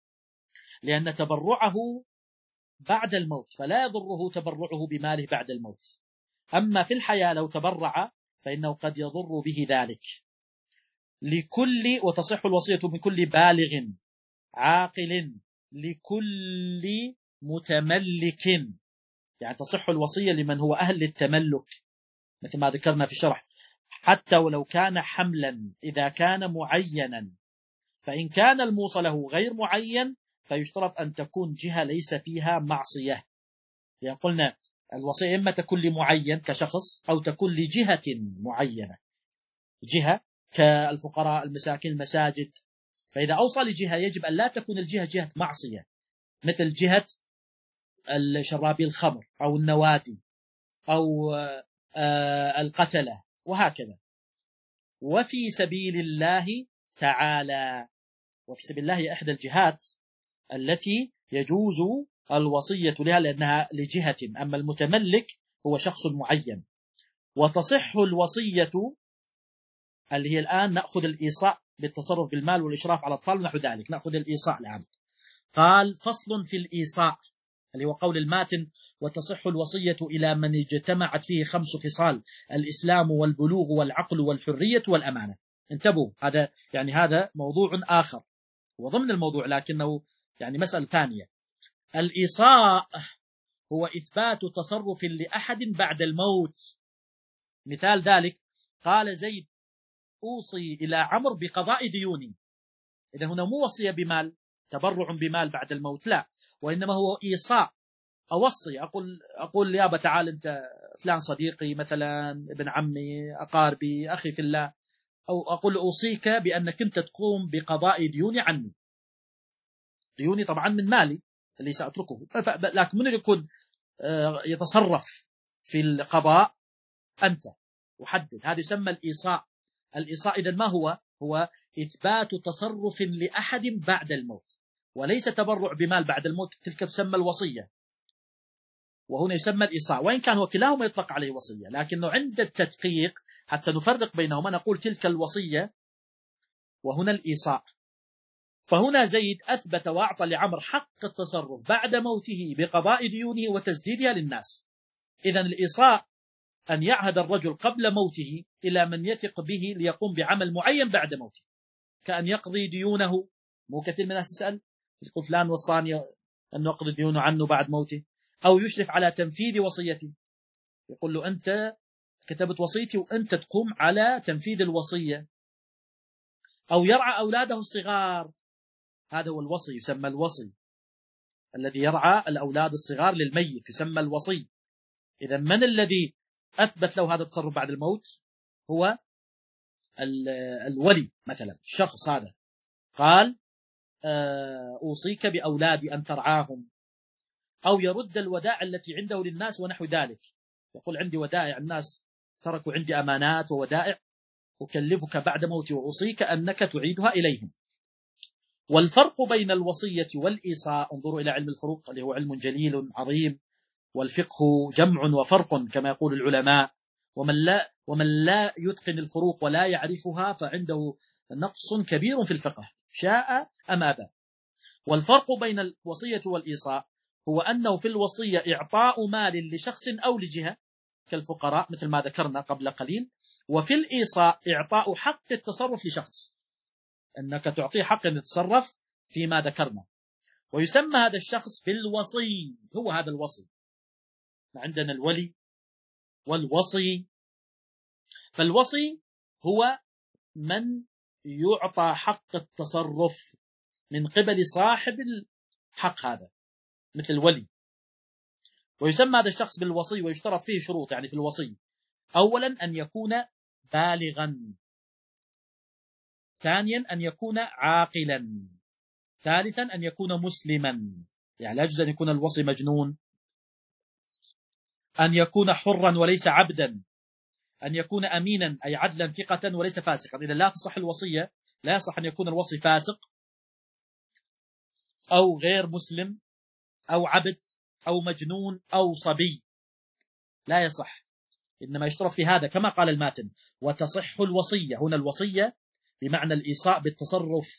لأن تبرعه بعد الموت فلا يضره تبرعه بماله بعد الموت، أما في الحياة لو تبرع فإنه قد يضر به ذلك. لكل وتصح الوصية من كل بالغ عاقل لكل متملك، يعني تصح الوصية لمن هو أهل للتملك مثل ما ذكرنا في الشرح، حتى ولو كان حملا إذا كان معينا. فإن كان الموصى له غير معين فيشترط أن تكون جهة ليس فيها معصية، يعني قلنا الوصية إما تكون لمعين كشخص أو تكون لجهة معينة، جهة كالفقراء المساكين المساجد. فإذا أوصى لجهة يجب أن لا تكون الجهة جهة معصية، مثل جهة شرابي الخمر أو النوادي أو القتلة وهكذا. وفي سبيل الله تعالى، وفي سبيل الله إحدى الجهات التي يجوز الوصية لها لأنها لجهة، أما المتملك هو شخص معين. وتصح الوصية اللي هي الآن نأخذ الإيصاء بالتصرف بالمال والإشراف على الأطفال ونحو ذلك، نأخذ الإيصاء الآن. قال فصل في الإيصاء اللي هو قول الماتن: وتصح الوصية إلى من اجتمعت فيه خمس خصال: الإسلام والبلوغ والعقل والحرية والأمانة. انتبهوا، هذا يعني هذا موضوع آخر وضمن الموضوع لكنه يعني مسألة ثانية. الإيصاء هو إثبات تصرف لأحد بعد الموت. مثال ذلك قال زيد: أوصي إلى عمرو بقضاء ديوني. إذا هنا مو وصية بمال، تبرع بمال بعد الموت، لا، وإنما هو إيصاء. أوصي، أقول أقول يابا تعال أنت فلان صديقي مثلا، ابن عمي، أقاربي، أخي في الله، أو أقول أوصيك بأنك أنت تقوم بقضاء ديوني عني، ديوني طبعا من مالي اللي سأتركه، لكن من يكون يتصرف في القضاء؟ أنت. وحدد، هذا يسمى الإيصاء. الإيصاء إذن ما هو؟ هو إثبات تصرف لأحد بعد الموت، وليس تبرع بمال بعد الموت، تلك تسمى الوصية، وهنا يسمى الإيصاء، وإن كان وكلاهما يطلق عليه وصية، لكنه عند التدقيق حتى نفرق بينهما نقول تلك الوصية وهنا الإيصاء. فهنا زيد أثبت وأعطى لعمر حق التصرف بعد موته بقضاء ديونه وتسديدها للناس. إذن الإيصاء أن يعهد الرجل قبل موته إلى من يثق به ليقوم بعمل معين بعد موته، كأن يقضي ديونه. مو كثير من الناس يسأل يقول فلان وصاني أن أقضي ديونه عنه بعد موته، أو يشرف على تنفيذ وصيته، يقول له أنت كتبت وصيتي وأنت تقوم على تنفيذ الوصية. أو يرعى أولاده الصغار، هذا هو الوصي، يسمى الوصي. الذي يرعى الأولاد الصغار للميت يسمى الوصي. إذا من الذي أثبت له هذا التصرف بعد الموت؟ هو الولي مثلا، الشخص هذا قال أوصيك بأولادي أن ترعاهم. أو يرد الودائع التي عنده للناس ونحو ذلك، يقول عندي ودائع، الناس تركوا عندي أمانات وودائع، أكلفك بعد موتي وأوصيك أنك تعيدها إليهم. والفرق بين الوصية والإيصاء، انظروا إلى علم الفروق اللي هو علم جليل عظيم، والفقه جمع وفرق كما يقول العلماء، ومن لا, ومن لا يتقن الفروق ولا يعرفها فعنده نقص كبير في الفقه، شاء أم أبى. والفرق بين الوصية والإيصاء هو أنه في الوصية إعطاء مال لشخص أو لجهة كالفقراء مثل ما ذكرنا قبل قليل، وفي الإيصاء إعطاء حق التصرف لشخص، أنك تعطيه حق أن يتصرف فيما ذكرنا، ويسمى هذا الشخص بالوصي. هو هذا الوصي. عندنا الولي والوصي. فالوصي هو من يعطى حق التصرف من قبل صاحب الحق هذا مثل الولي، ويسمى هذا الشخص بالوصي، ويشترط فيه شروط يعني في الوصي: أولا أن يكون بالغا، ثانيا أن يكون عاقلا، ثالثا أن يكون مسلما، يعني لا يجوز أن يكون الوصي مجنون، أن يكون حرا وليس عبدا، أن يكون أمينا أي عدلا ثقة وليس فاسقا. إذا لا تصح الوصية، لا يصح أن يكون الوصي فاسق أو غير مسلم أو عبد أو مجنون أو صبي، لا يصح. إنما يشترط في هذا كما قال الماتن: وتصح الوصية. هنا الوصية بمعنى الإيصاء بالتصرف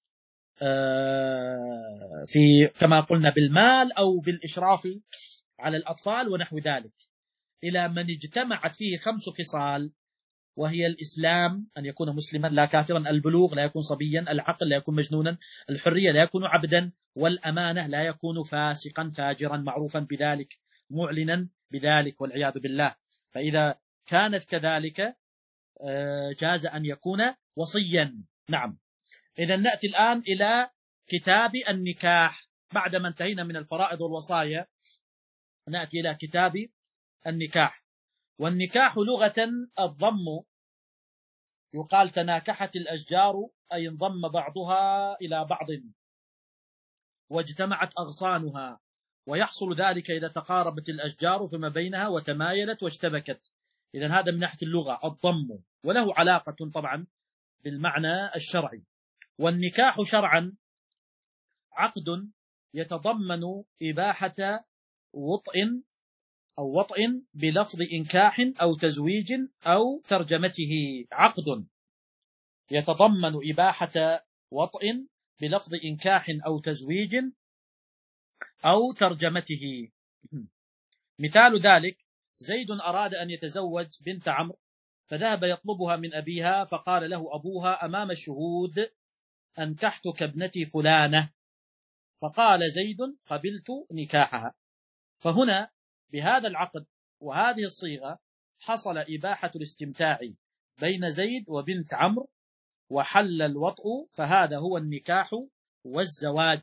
في كما قلنا بالمال أو بالإشراف على الأطفال ونحو ذلك، إلى من اجتمعت فيه خمس خصال، وهي الإسلام أن يكون مسلما لا كافرا، البلوغ لا يكون صبيا، العقل لا يكون مجنونا، الحرية لا يكون عبدا، والأمانة لا يكون فاسقا فاجرا معروفا بذلك معلنا بذلك والعياذ بالله. فإذا كانت كذلك جاز أن يكون وصيا. نعم. إذا نأتي الآن إلى كتاب النكاح. بعدما انتهينا من الفرائض والوصايا نأتي إلى كتاب النكاح. والنكاح لغة الضم، يقال تناكحت الأشجار أي انضم بعضها إلى بعض واجتمعت أغصانها، ويحصل ذلك إذا تقاربت الأشجار فيما بينها وتمايلت واشتبكت. إذن هذا من ناحية اللغة الضم، وله علاقة طبعا بالمعنى الشرعي. والنكاح شرعا عقد يتضمن إباحة وطئ أو وطئ بلفظ إنكاح أو تزويج أو ترجمته. عقد يتضمن إباحة وطئ بلفظ إنكاح أو تزويج أو ترجمته. مثال ذلك: زيد أراد أن يتزوج بنت عمرو، فذهب يطلبها من أبيها، فقال له أبوها أمام الشهود: أنكحتك ابنتي فلانة. فقال زيد: قبلت نكاحها. فهنا بهذا العقد وهذه الصيغة حصل إباحة الاستمتاع بين زيد وبنت عمرو، وحل الوطء، فهذا هو النكاح والزواج.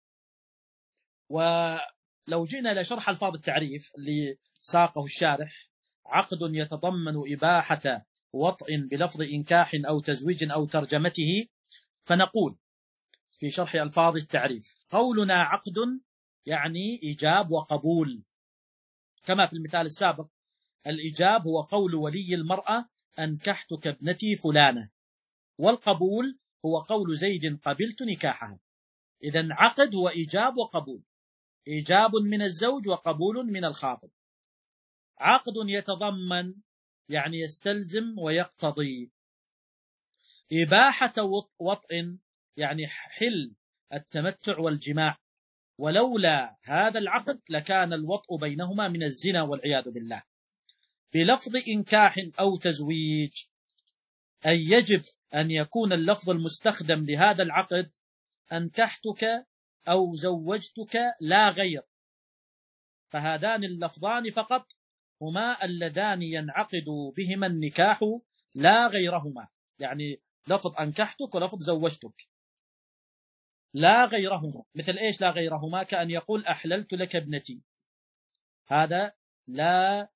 ولو جئنا لشرح ألفاظ التعريف اللي ساقه الشارح: عقد يتضمن إباحة وطئ بلفظ إنكاح أو تزويج أو ترجمته. فنقول في شرح ألفاظ التعريف: قولنا عقد يعني إيجاب وقبول، كما في المثال السابق الإيجاب هو قول ولي المرأة: أنكحتك ابنتي فلانة، والقبول هو قول زيد: قبلت نكاحها. إذن عقد هو إيجاب وقبول، إيجاب من الزوج وقبول من الخاطب. عقد يتضمن يعني يستلزم ويقتضي. إباحة وطئ يعني حل التمتع والجماع، ولولا هذا العقد لكان الوطء بينهما من الزنا والعياذ بالله. بلفظ إنكاح أو تزويج أي يجب أن يكون اللفظ المستخدم لهذا العقد أنكحتك أو زوجتك لا غير، فهذان اللفظان فقط هما اللذان ينعقد بهما النكاح لا غيرهما. يعني لفظ أنكحتك ولفظ زوجتك لا غيرهما. مثل إيش لا غيرهما؟ كأن يقول أحللت لك ابنتي، هذا لا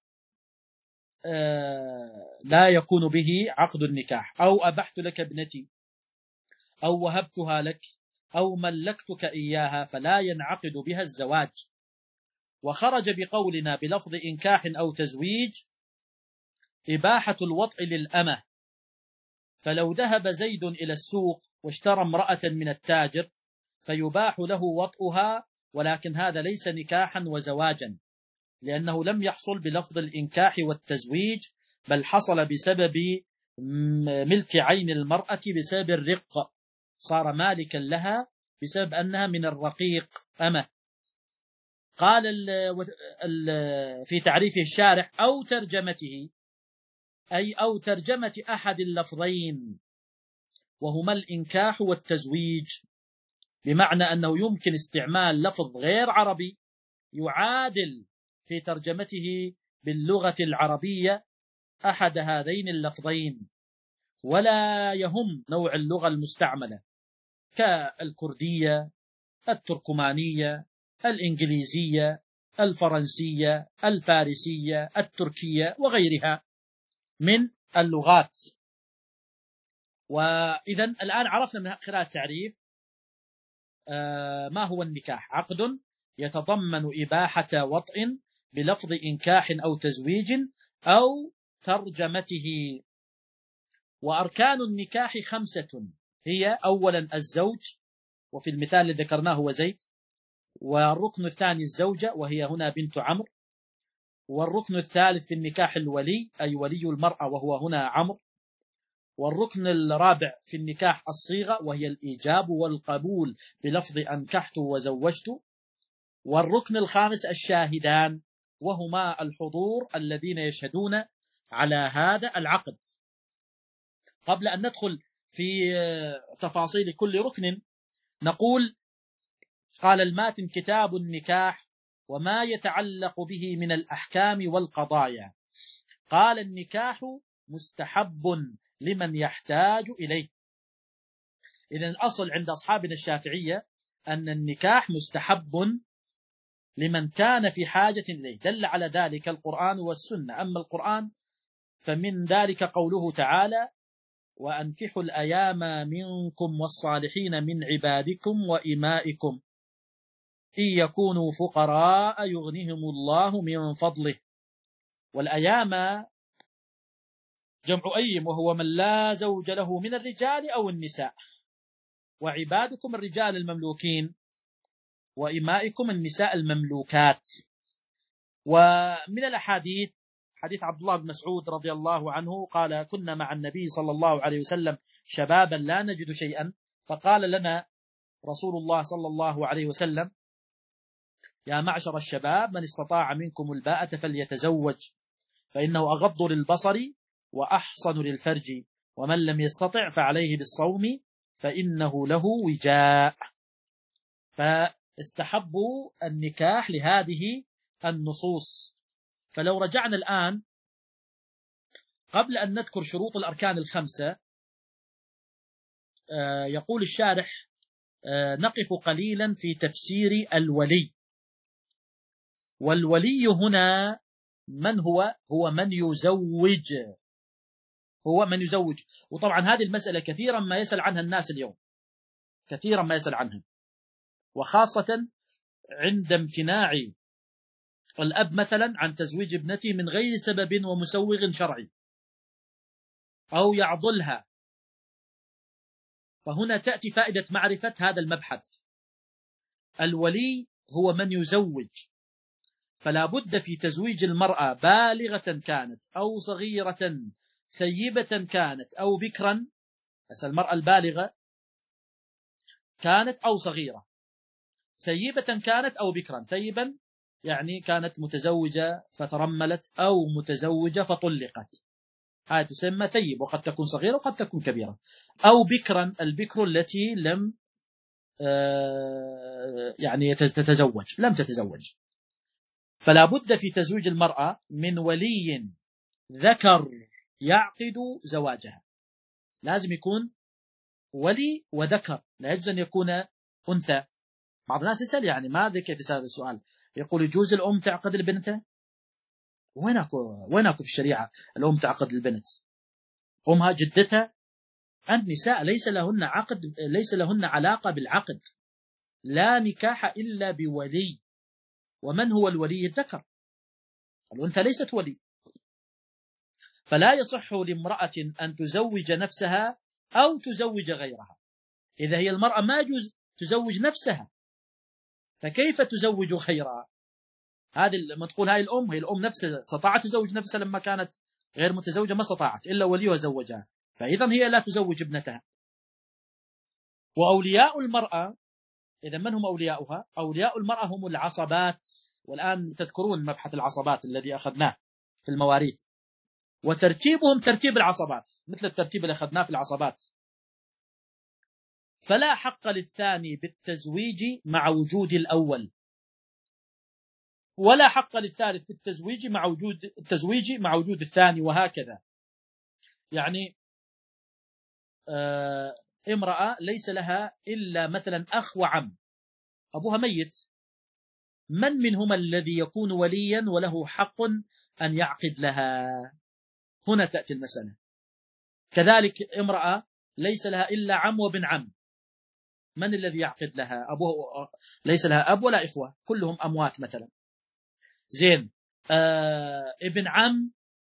آه لا يكون به عقد النكاح. أو أبحت لك ابنتي، أو وهبتها لك، أو ملكتك إياها، فلا ينعقد بها الزواج. وخرج بقولنا بلفظ إنكاح أو تزويج إباحة الوطء للأمة. فلو ذهب زيد إلى السوق واشترى امرأة من التاجر فيباح له وطئها، ولكن هذا ليس نكاحا وزواجا، لأنه لم يحصل بلفظ الإنكاح والتزويج، بل حصل بسبب ملك عين المرأة، بسبب الرق، صار مالكا لها بسبب أنها من الرقيق أمة. قال ال ال في تعريفه الشارح: أو ترجمته، أي أو ترجمة أحد اللفظين وهما الإنكاح والتزويج، بمعنى أنه يمكن استعمال لفظ غير عربي يعادل في ترجمته باللغة العربية أحد هذين اللفظين، ولا يهم نوع اللغة المستعملة كالكردية، التركمانية، الإنجليزية، الفرنسية، الفارسية، التركية، وغيرها من اللغات. وإذا الآن عرفنا من خلال التعريف ما هو النكاح: عقد يتضمن إباحة وطئ بلفظ إنكاح أو تزويج أو ترجمته. وأركان النكاح خمسة، هي: أولا الزوج، وفي المثال الذي ذكرناه هو زيد. والركن الثاني الزوجة، وهي هنا بنت عمرو. والركن الثالث في النكاح الولي، أي ولي المرأة، وهو هنا عمرو. والركن الرابع في النكاح الصيغة، وهي الإيجاب والقبول بلفظ أنكحت وزوجت. والركن الخامس الشاهدان، وهما الحضور الذين يشهدون على هذا العقد. قبل أن ندخل في تفاصيل كل ركن نقول: قال الماتن: كتاب النكاح وما يتعلق به من الأحكام والقضايا. قال: النكاح مستحب لمن يحتاج إليه. إذن الأصل عند أصحابنا الشافعية أن النكاح مستحب لمن كان في حاجة إليه، دل على ذلك القرآن والسنة. أما القرآن فمن ذلك قوله تعالى: وأنكحوا الأيام منكم والصالحين من عبادكم وإمائكم إن يكونوا فقراء يغنهم الله من فضله. والأيام جمع أيم، وهو من لا زوج له من الرجال أو النساء. وعبادكم الرجال المملوكين، وإمائكم النساء المملوكات. ومن الأحاديث حديث عبد الله بن مسعود رضي الله عنه قال: كنا مع النبي صلى الله عليه وسلم شبابا لا نجد شيئا، فقال لنا رسول الله صلى الله عليه وسلم: يا معشر الشباب، من استطاع منكم الباءة فليتزوج، فإنه أغض للبصر وأحصن للفرج، ومن لم يستطع فعليه بالصوم فإنه له وجاء. فاستحبوا النكاح لهذه النصوص. فلو رجعنا الآن قبل أن نذكر شروط الأركان الخمسة، يقول الشارح: نقف قليلا في تفسير الولي. والولي هنا من هو؟ هو من يزوج، هو من يزوج. وطبعا هذه المسألة كثيرا ما يسأل عنها الناس اليوم، كثيرا ما يسأل عنها، وخاصة عند امتناع الأب مثلا عن تزويج ابنته من غير سبب ومسوغ شرعي، أو يعضلها. فهنا تأتي فائدة معرفة هذا المبحث. الولي هو من يزوج، فلا بد في تزويج المرأة بالغة كانت أو صغيرة، ثيبة كانت أو بكرا. بس المرأة البالغة كانت أو صغيرة، ثيبة كانت أو بكرا. ثيبا يعني كانت متزوجة فترملت، أو متزوجة فطلقت، هذه تسمى ثيب، وقد تكون صغيرة وقد تكون كبيرة. أو بكرا، البكر التي لم يعني تتزوج، لم تتزوج. فلا بد في تزويج المرأة من ولي ذكر يعقد زواجها، لازم يكون ولي وذكر، لا يجوز أن يكون أنثى. بعض الناس يسأل يعني ماذا كيف يسأل السؤال، يقول: يجوز الأم تعقد البنت؟ وين أكو وين أكو في الشريعة الأم تعقد البنت؟ أمها جدتها. النساء ليس لهن عقد، ليس لهن علاقة بالعقد، لا نكاح إلا بولي. ومن هو الولي؟ الذكر، الأنثى ليست ولي. فلا يصح لامرأة أن تزوج نفسها أو تزوج غيرها. إذا هي المرأة ما يجوز تزوج نفسها، فكيف تزوج غيرها؟ هذه لما تقول هاي الأم، هي الأم نفسها استطاعت تزوج نفسها لما كانت غير متزوجة؟ ما استطاعت، إلا وليها زوجها، فإذا هي لا تزوج ابنتها. وأولياء المرأة، إذا من هم أولياؤها؟ أولياء المرأة هم العصبات. والآن تذكرون مبحث العصبات الذي أخذناه في المواريث، وترتيبهم ترتيب العصبات مثل الترتيب اللي أخذناه في العصبات. فلا حق للثاني بالتزويج مع وجود الأول، ولا حق للثالث بالتزويج مع وجود التزويج مع وجود الثاني، وهكذا. يعني آه امرأة ليس لها إلا مثلا أخ وعم، أبوها ميت، من منهما الذي يكون وليا وله حق أن يعقد لها؟ هنا تأتي المسألة. كذلك امرأة ليس لها إلا عم وابن عم، من الذي يعقد لها؟ أبوه ليس لها أب ولا إخوة، كلهم أموات مثلا. زين، آه ابن عم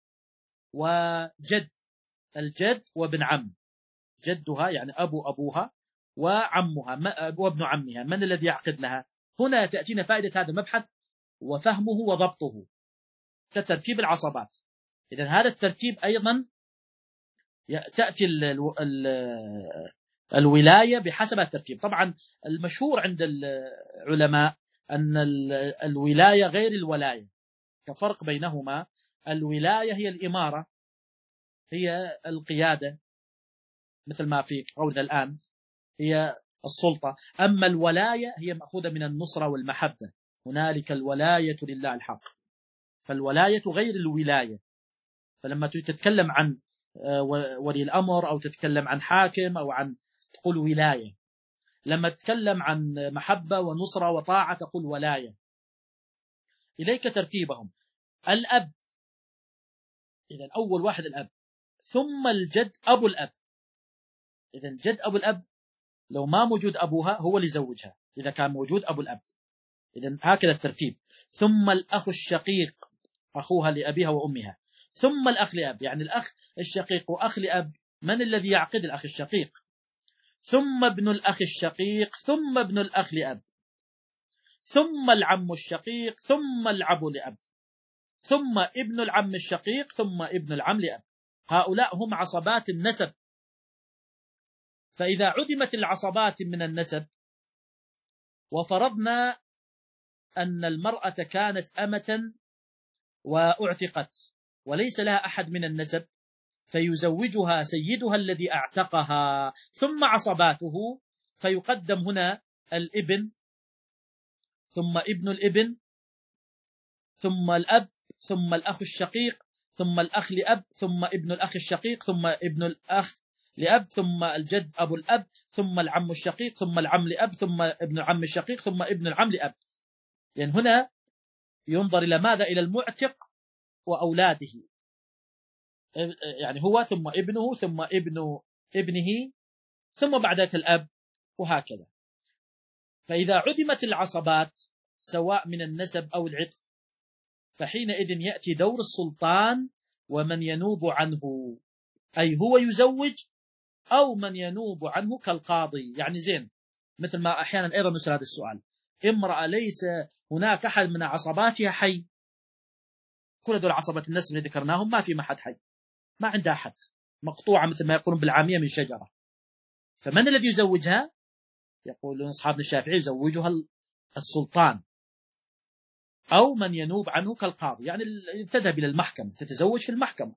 وجد، الجد وابن عم، جدها يعني أبو أبوها وعمها وابن عمها، من الذي يعقد لها؟ هنا تأتينا فائدة هذا المبحث وفهمه وضبطه كترتيب العصبات. إذن هذا الترتيب أيضا تأتي ال ال ال الولاية بحسب الترتيب. طبعا المشهور عند العلماء أن الولاية غير الولاية، كفرق بينهما. الولاية هي الإمارة، هي القيادة، مثل ما في قولنا الآن هي السلطة. أما الولاية هي مأخوذة من النصرة والمحبة، هنالك الولاية لله الحق. فالولاية غير الولاية. فلما تتكلم عن ولي الأمر أو تتكلم عن حاكم أو عن تقول ولاية، لما تتكلم عن محبة ونصرة وطاعة تقول ولاية. إليك ترتيبهم: الأب، إذن أول واحد الأب، ثم الجد أبو الأب. إذن الجد أبو الأب لو ما موجود أبوها هو اللي يزوجها، إذا كان موجود أبو الأب. إذن هكذا الترتيب. ثم الأخ الشقيق، أخوها لأبيها وأمها. ثم الأخ لأب، يعني الأخ الشقيق وأخ لأب، من الذي يعقد؟ الأخ الشقيق. ثم ابن الأخ الشقيق، ثم ابن الأخ لأب. ثم العم الشقيق ثم الأب لأب ثم ابن العم الشقيق ثم ابن العم لأب. هؤلاء هم عصبات النسب. فإذا عدمت العصبات من النسب وفرضنا أن المرأة كانت أمة وأعتقت وليس لها أحد من النسب، فيزوجها سيدها الذي أعتقها ثم عصباته، فيقدم هنا الابن ثم ابن الابن ثم الأب ثم الأخ الشقيق ثم الأخ لأب ثم ابن الأخ الشقيق ثم ابن الأخ لأب ثم الجد أبو الأب ثم العم الشقيق ثم العم لأب ثم ابن العم الشقيق ثم ابن العم لأب. لأن يعني هنا ينظر إلى ماذا؟ إلى المعتق وأولاده، يعني هو ثم ابنه ثم ابن ابنه ثم بعد ذلك الأب وهكذا. فإذا عدمت العصبات سواء من النسب أو العتق، فحينئذ يأتي دور السلطان ومن ينوب عنه، أي هو يزوج أو من ينوب عنه كالقاضي. يعني زين، مثل ما أحيانا أيضا نسأل هذا السؤال، امرأة ليس هناك أحد من عصباتها حي، كل هذول عصبة النسب اللي ذكرناهم ما في أحد حي، ما عندها أحد، مقطوعة مثل ما يقولون بالعامية من شجرة، فمن الذي يزوجها؟ يقولون أصحاب الشافعي يزوجها السلطان أو من ينوب عنه كالقاضي، يعني تذهب إلى المحكمة تتزوج في المحكمة.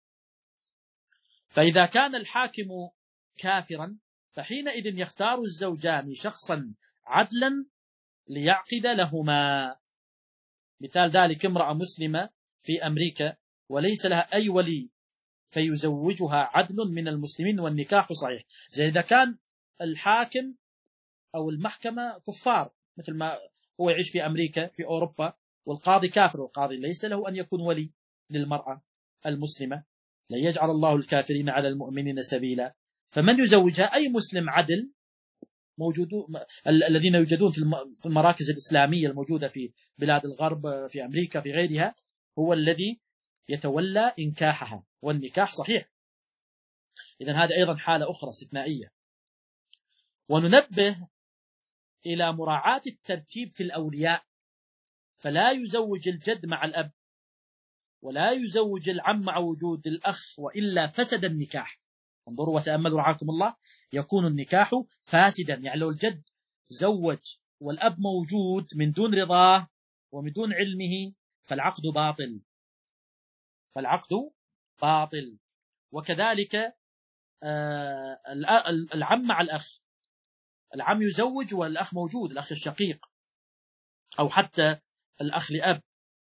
فإذا كان الحاكم كافرا فحينئذ يختار الزوجان شخصا عدلا ليعقد لهما. مثال ذلك امرأة مسلمة في أمريكا وليس لها أي ولي فيزوجها عدل من المسلمين والنكاح صحيح. زي إذا كان الحاكم أو المحكمة كفار، مثل ما هو يعيش في أمريكا في أوروبا، والقاضي كافر، والقاضي ليس له أن يكون ولي للمرأة المسلمة، لا يجعل الله الكافرين على المؤمنين سبيلا. فمن يزوجها؟ أي مسلم عدل موجود، الذين يوجدون في المراكز الإسلامية الموجودة في بلاد الغرب في أمريكا في غيرها، هو الذي يتولى إنكاحها والنكاح صحيح. إذن هذا أيضا حالة أخرى استثنائية. وننبه إلى مراعاة الترتيب في الأولياء، فلا يزوج الجد مع الأب ولا يزوج العم مع وجود الأخ، وإلا فسد النكاح. انظروا وتأملوا رعاكم الله، يكون النكاح فاسدا. يعني لو الجد زوج والأب موجود من دون رضاه ومن دون علمه فالعقد باطل، فالعقد باطل. وكذلك العم مع الأخ، العم يزوج والأخ موجود، الأخ الشقيق أو حتى الأخ لأب،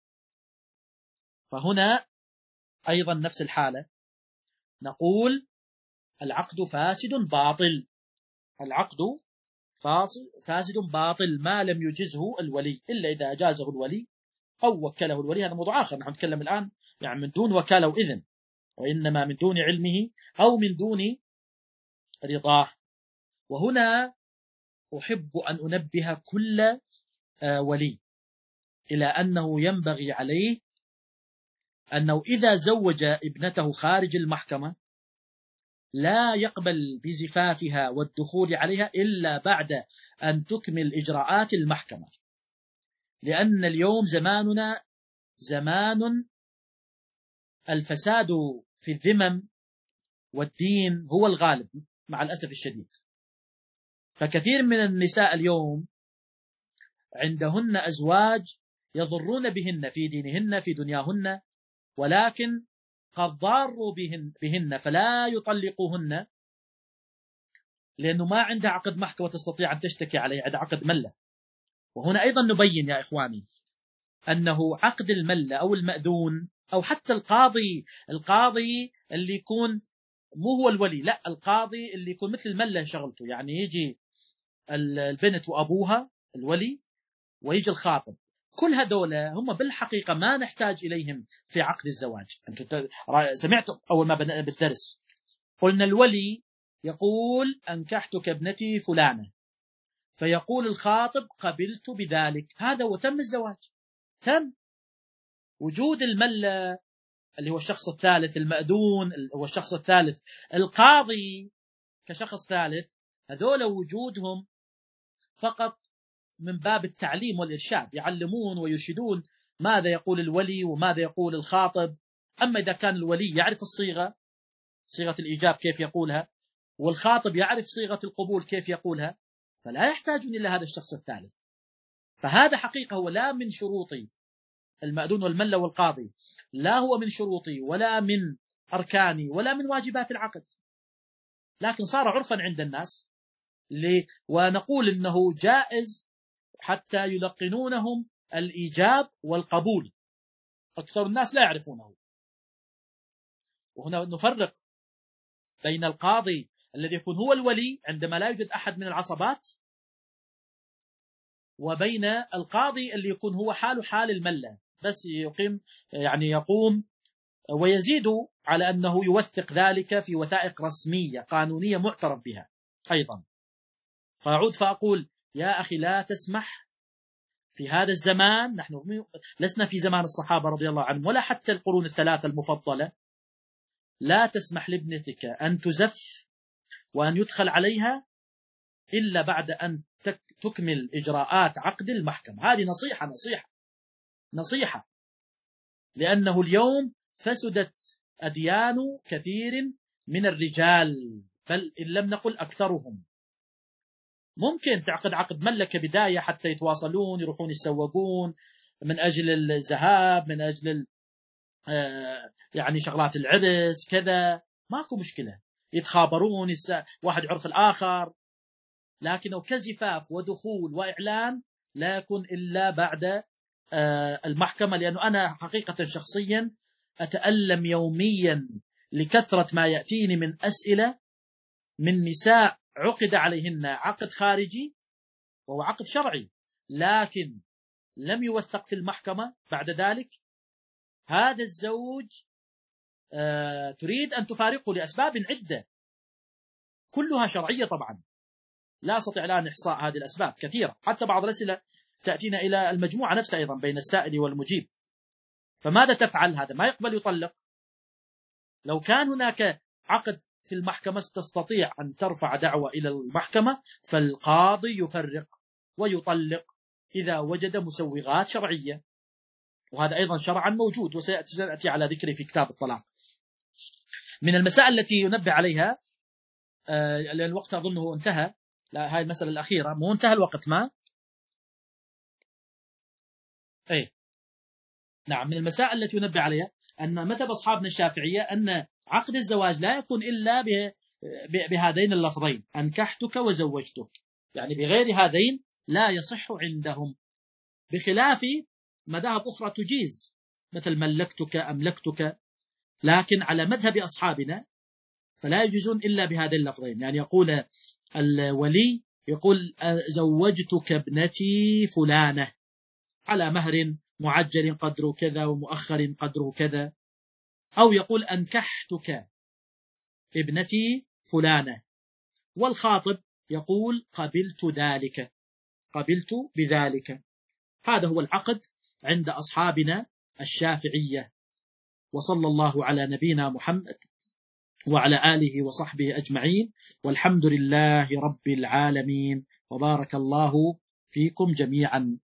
فهنا أيضا نفس الحالة، نقول العقد فاسد باطل، العقد فاسد باطل ما لم يجزه الولي، إلا إذا أجازه الولي أو وكله الولي، هذا موضوع آخر. نحن نتكلم الآن يعني من دون وكالة وإذن، وإنما من دون علمه أو من دون رضاه. وهنا أحب أن أنبه كل ولي إلى أنه ينبغي عليه أنه إذا زوج ابنته خارج المحكمة لا يقبل بزفافها والدخول عليها إلا بعد أن تكمل إجراءات المحكمة، لأن اليوم زماننا زمان الفساد في الذمم والدين هو الغالب مع الأسف الشديد. فكثير من النساء اليوم عندهن أزواج يضرون بهن في دينهن في دنياهن، ولكن قد ضاروا بهن, بهن فلا يطلقوهن، لأنه ما عنده عقد محكمة تستطيع أن تشتكي عليه، عنده عقد ملة. وهنا أيضا نبين يا إخواني أنه عقد الملة أو المأذون أو حتى القاضي، القاضي اللي يكون مو هو الولي، لا، القاضي اللي يكون مثل الملة شغلته، يعني يجي البنت وأبوها الولي ويجي الخاطب، كل هذول هم بالحقيقة ما نحتاج إليهم في عقد الزواج. أنتم سمعتم أول ما بدأنا بالدرس قلنا الولي يقول أنكحتك ابنتي فلانة، فيقول الخاطب قبلت بذلك، هذا وتم الزواج، تم. وجود الملة اللي هو الشخص الثالث، المأذون هو الشخص الثالث، القاضي كشخص ثالث، هذول وجودهم فقط من باب التعليم والإرشاد، يعلمون ويرشدون ماذا يقول الولي وماذا يقول الخاطب. أما إذا كان الولي يعرف الصيغة، صيغة الإيجاب كيف يقولها، والخاطب يعرف صيغة القبول كيف يقولها، فلا يحتاجون إلى هذا الشخص الثالث. فهذا حقيقة هو لا من شروطي المأذون والملة والقاضي، لا هو من شروطي ولا من أركاني ولا من واجبات العقد، لكن صار عرفا عند الناس، ونقول إنه جائز حتى يلقنونهم الإيجاب والقبول. أكثر الناس لا يعرفونه. وهنا نفرق بين القاضي الذي يكون هو الولي عندما لا يوجد أحد من العصبات، وبين القاضي اللي يكون هو حاله حال الملة، بس يقيم يعني يقوم ويزيد على أنه يوثق ذلك في وثائق رسمية قانونية معترف بها أيضا. فأعود فأقول يا أخي لا تسمح في هذا الزمان، نحن لسنا في زمان الصحابة رضي الله عنهم ولا حتى القرون الثلاثة المفضلة، لا تسمح لابنتك أن تزف وأن يدخل عليها إلا بعد أن تكمل إجراءات عقد المحكمة. هذه نصيحة نصيحة نصيحة لأنه اليوم فسدت أديان كثير من الرجال، بل إن لم نقل أكثرهم. ممكن تعقد عقد ملة كبداية حتى يتواصلون، يروحون يتسوقون من أجل الذهاب، من أجل يعني شغلات العرس كذا، ماكو مشكلة، يتخابرون، واحد يعرف الآخر، لكنه كزفاف ودخول وإعلان لا يكون إلا بعد المحكمة. لأنه أنا حقيقة شخصيا أتألم يوميا لكثرة ما يأتيني من أسئلة من نساء عقد عليهن عقد خارجي وهو عقد شرعي، لكن لم يوثق في المحكمة بعد ذلك. هذا الزوج آه تريد أن تفارقه لأسباب عدة كلها شرعية طبعا، لا أستطيع الآن إحصاء هذه الأسباب كثيرة، حتى بعض الأسئلة تأتينا إلى المجموعة نفسها أيضا بين السائل والمجيب. فماذا تفعل؟ هذا ما يقبل يطلق. لو كان هناك عقد في المحكمة تستطيع أن ترفع دعوة إلى المحكمة، فالقاضي يفرق ويطلق إذا وجد مسوغات شرعية، وهذا أيضا شرعا موجود وسيأتي على ذكره في كتاب الطلاق. من المسائل التي ينبه عليها آه لأن الوقت أظنه انتهى، لا هاي المسألة الأخيرة مو انتهى الوقت ما أي نعم. من المسائل التي ينبه عليها أن مذهب أصحابنا الشافعية أن عقد الزواج لا يكون إلا بهذين اللفظين، أنكحتك وزوجتك، يعني بغير هذين لا يصح عندهم، بخلاف مذاهب أخرى تجيز مثل ملكتك أملكتك، لكن على مذهب أصحابنا فلا يجوزون إلا بهذين اللفظين. يعني يقول الولي يقول زوجتك ابنتي فلانة على مهر معجل قدره كذا ومؤخر قدره كذا، أو يقول أنكحتك ابنتي فلانة، والخاطب يقول قبلت ذلك، قبلت بذلك. هذا هو العقد عند أصحابنا الشافعية. وصلى الله على نبينا محمد وعلى آله وصحبه أجمعين، والحمد لله رب العالمين، وبارك الله فيكم جميعا.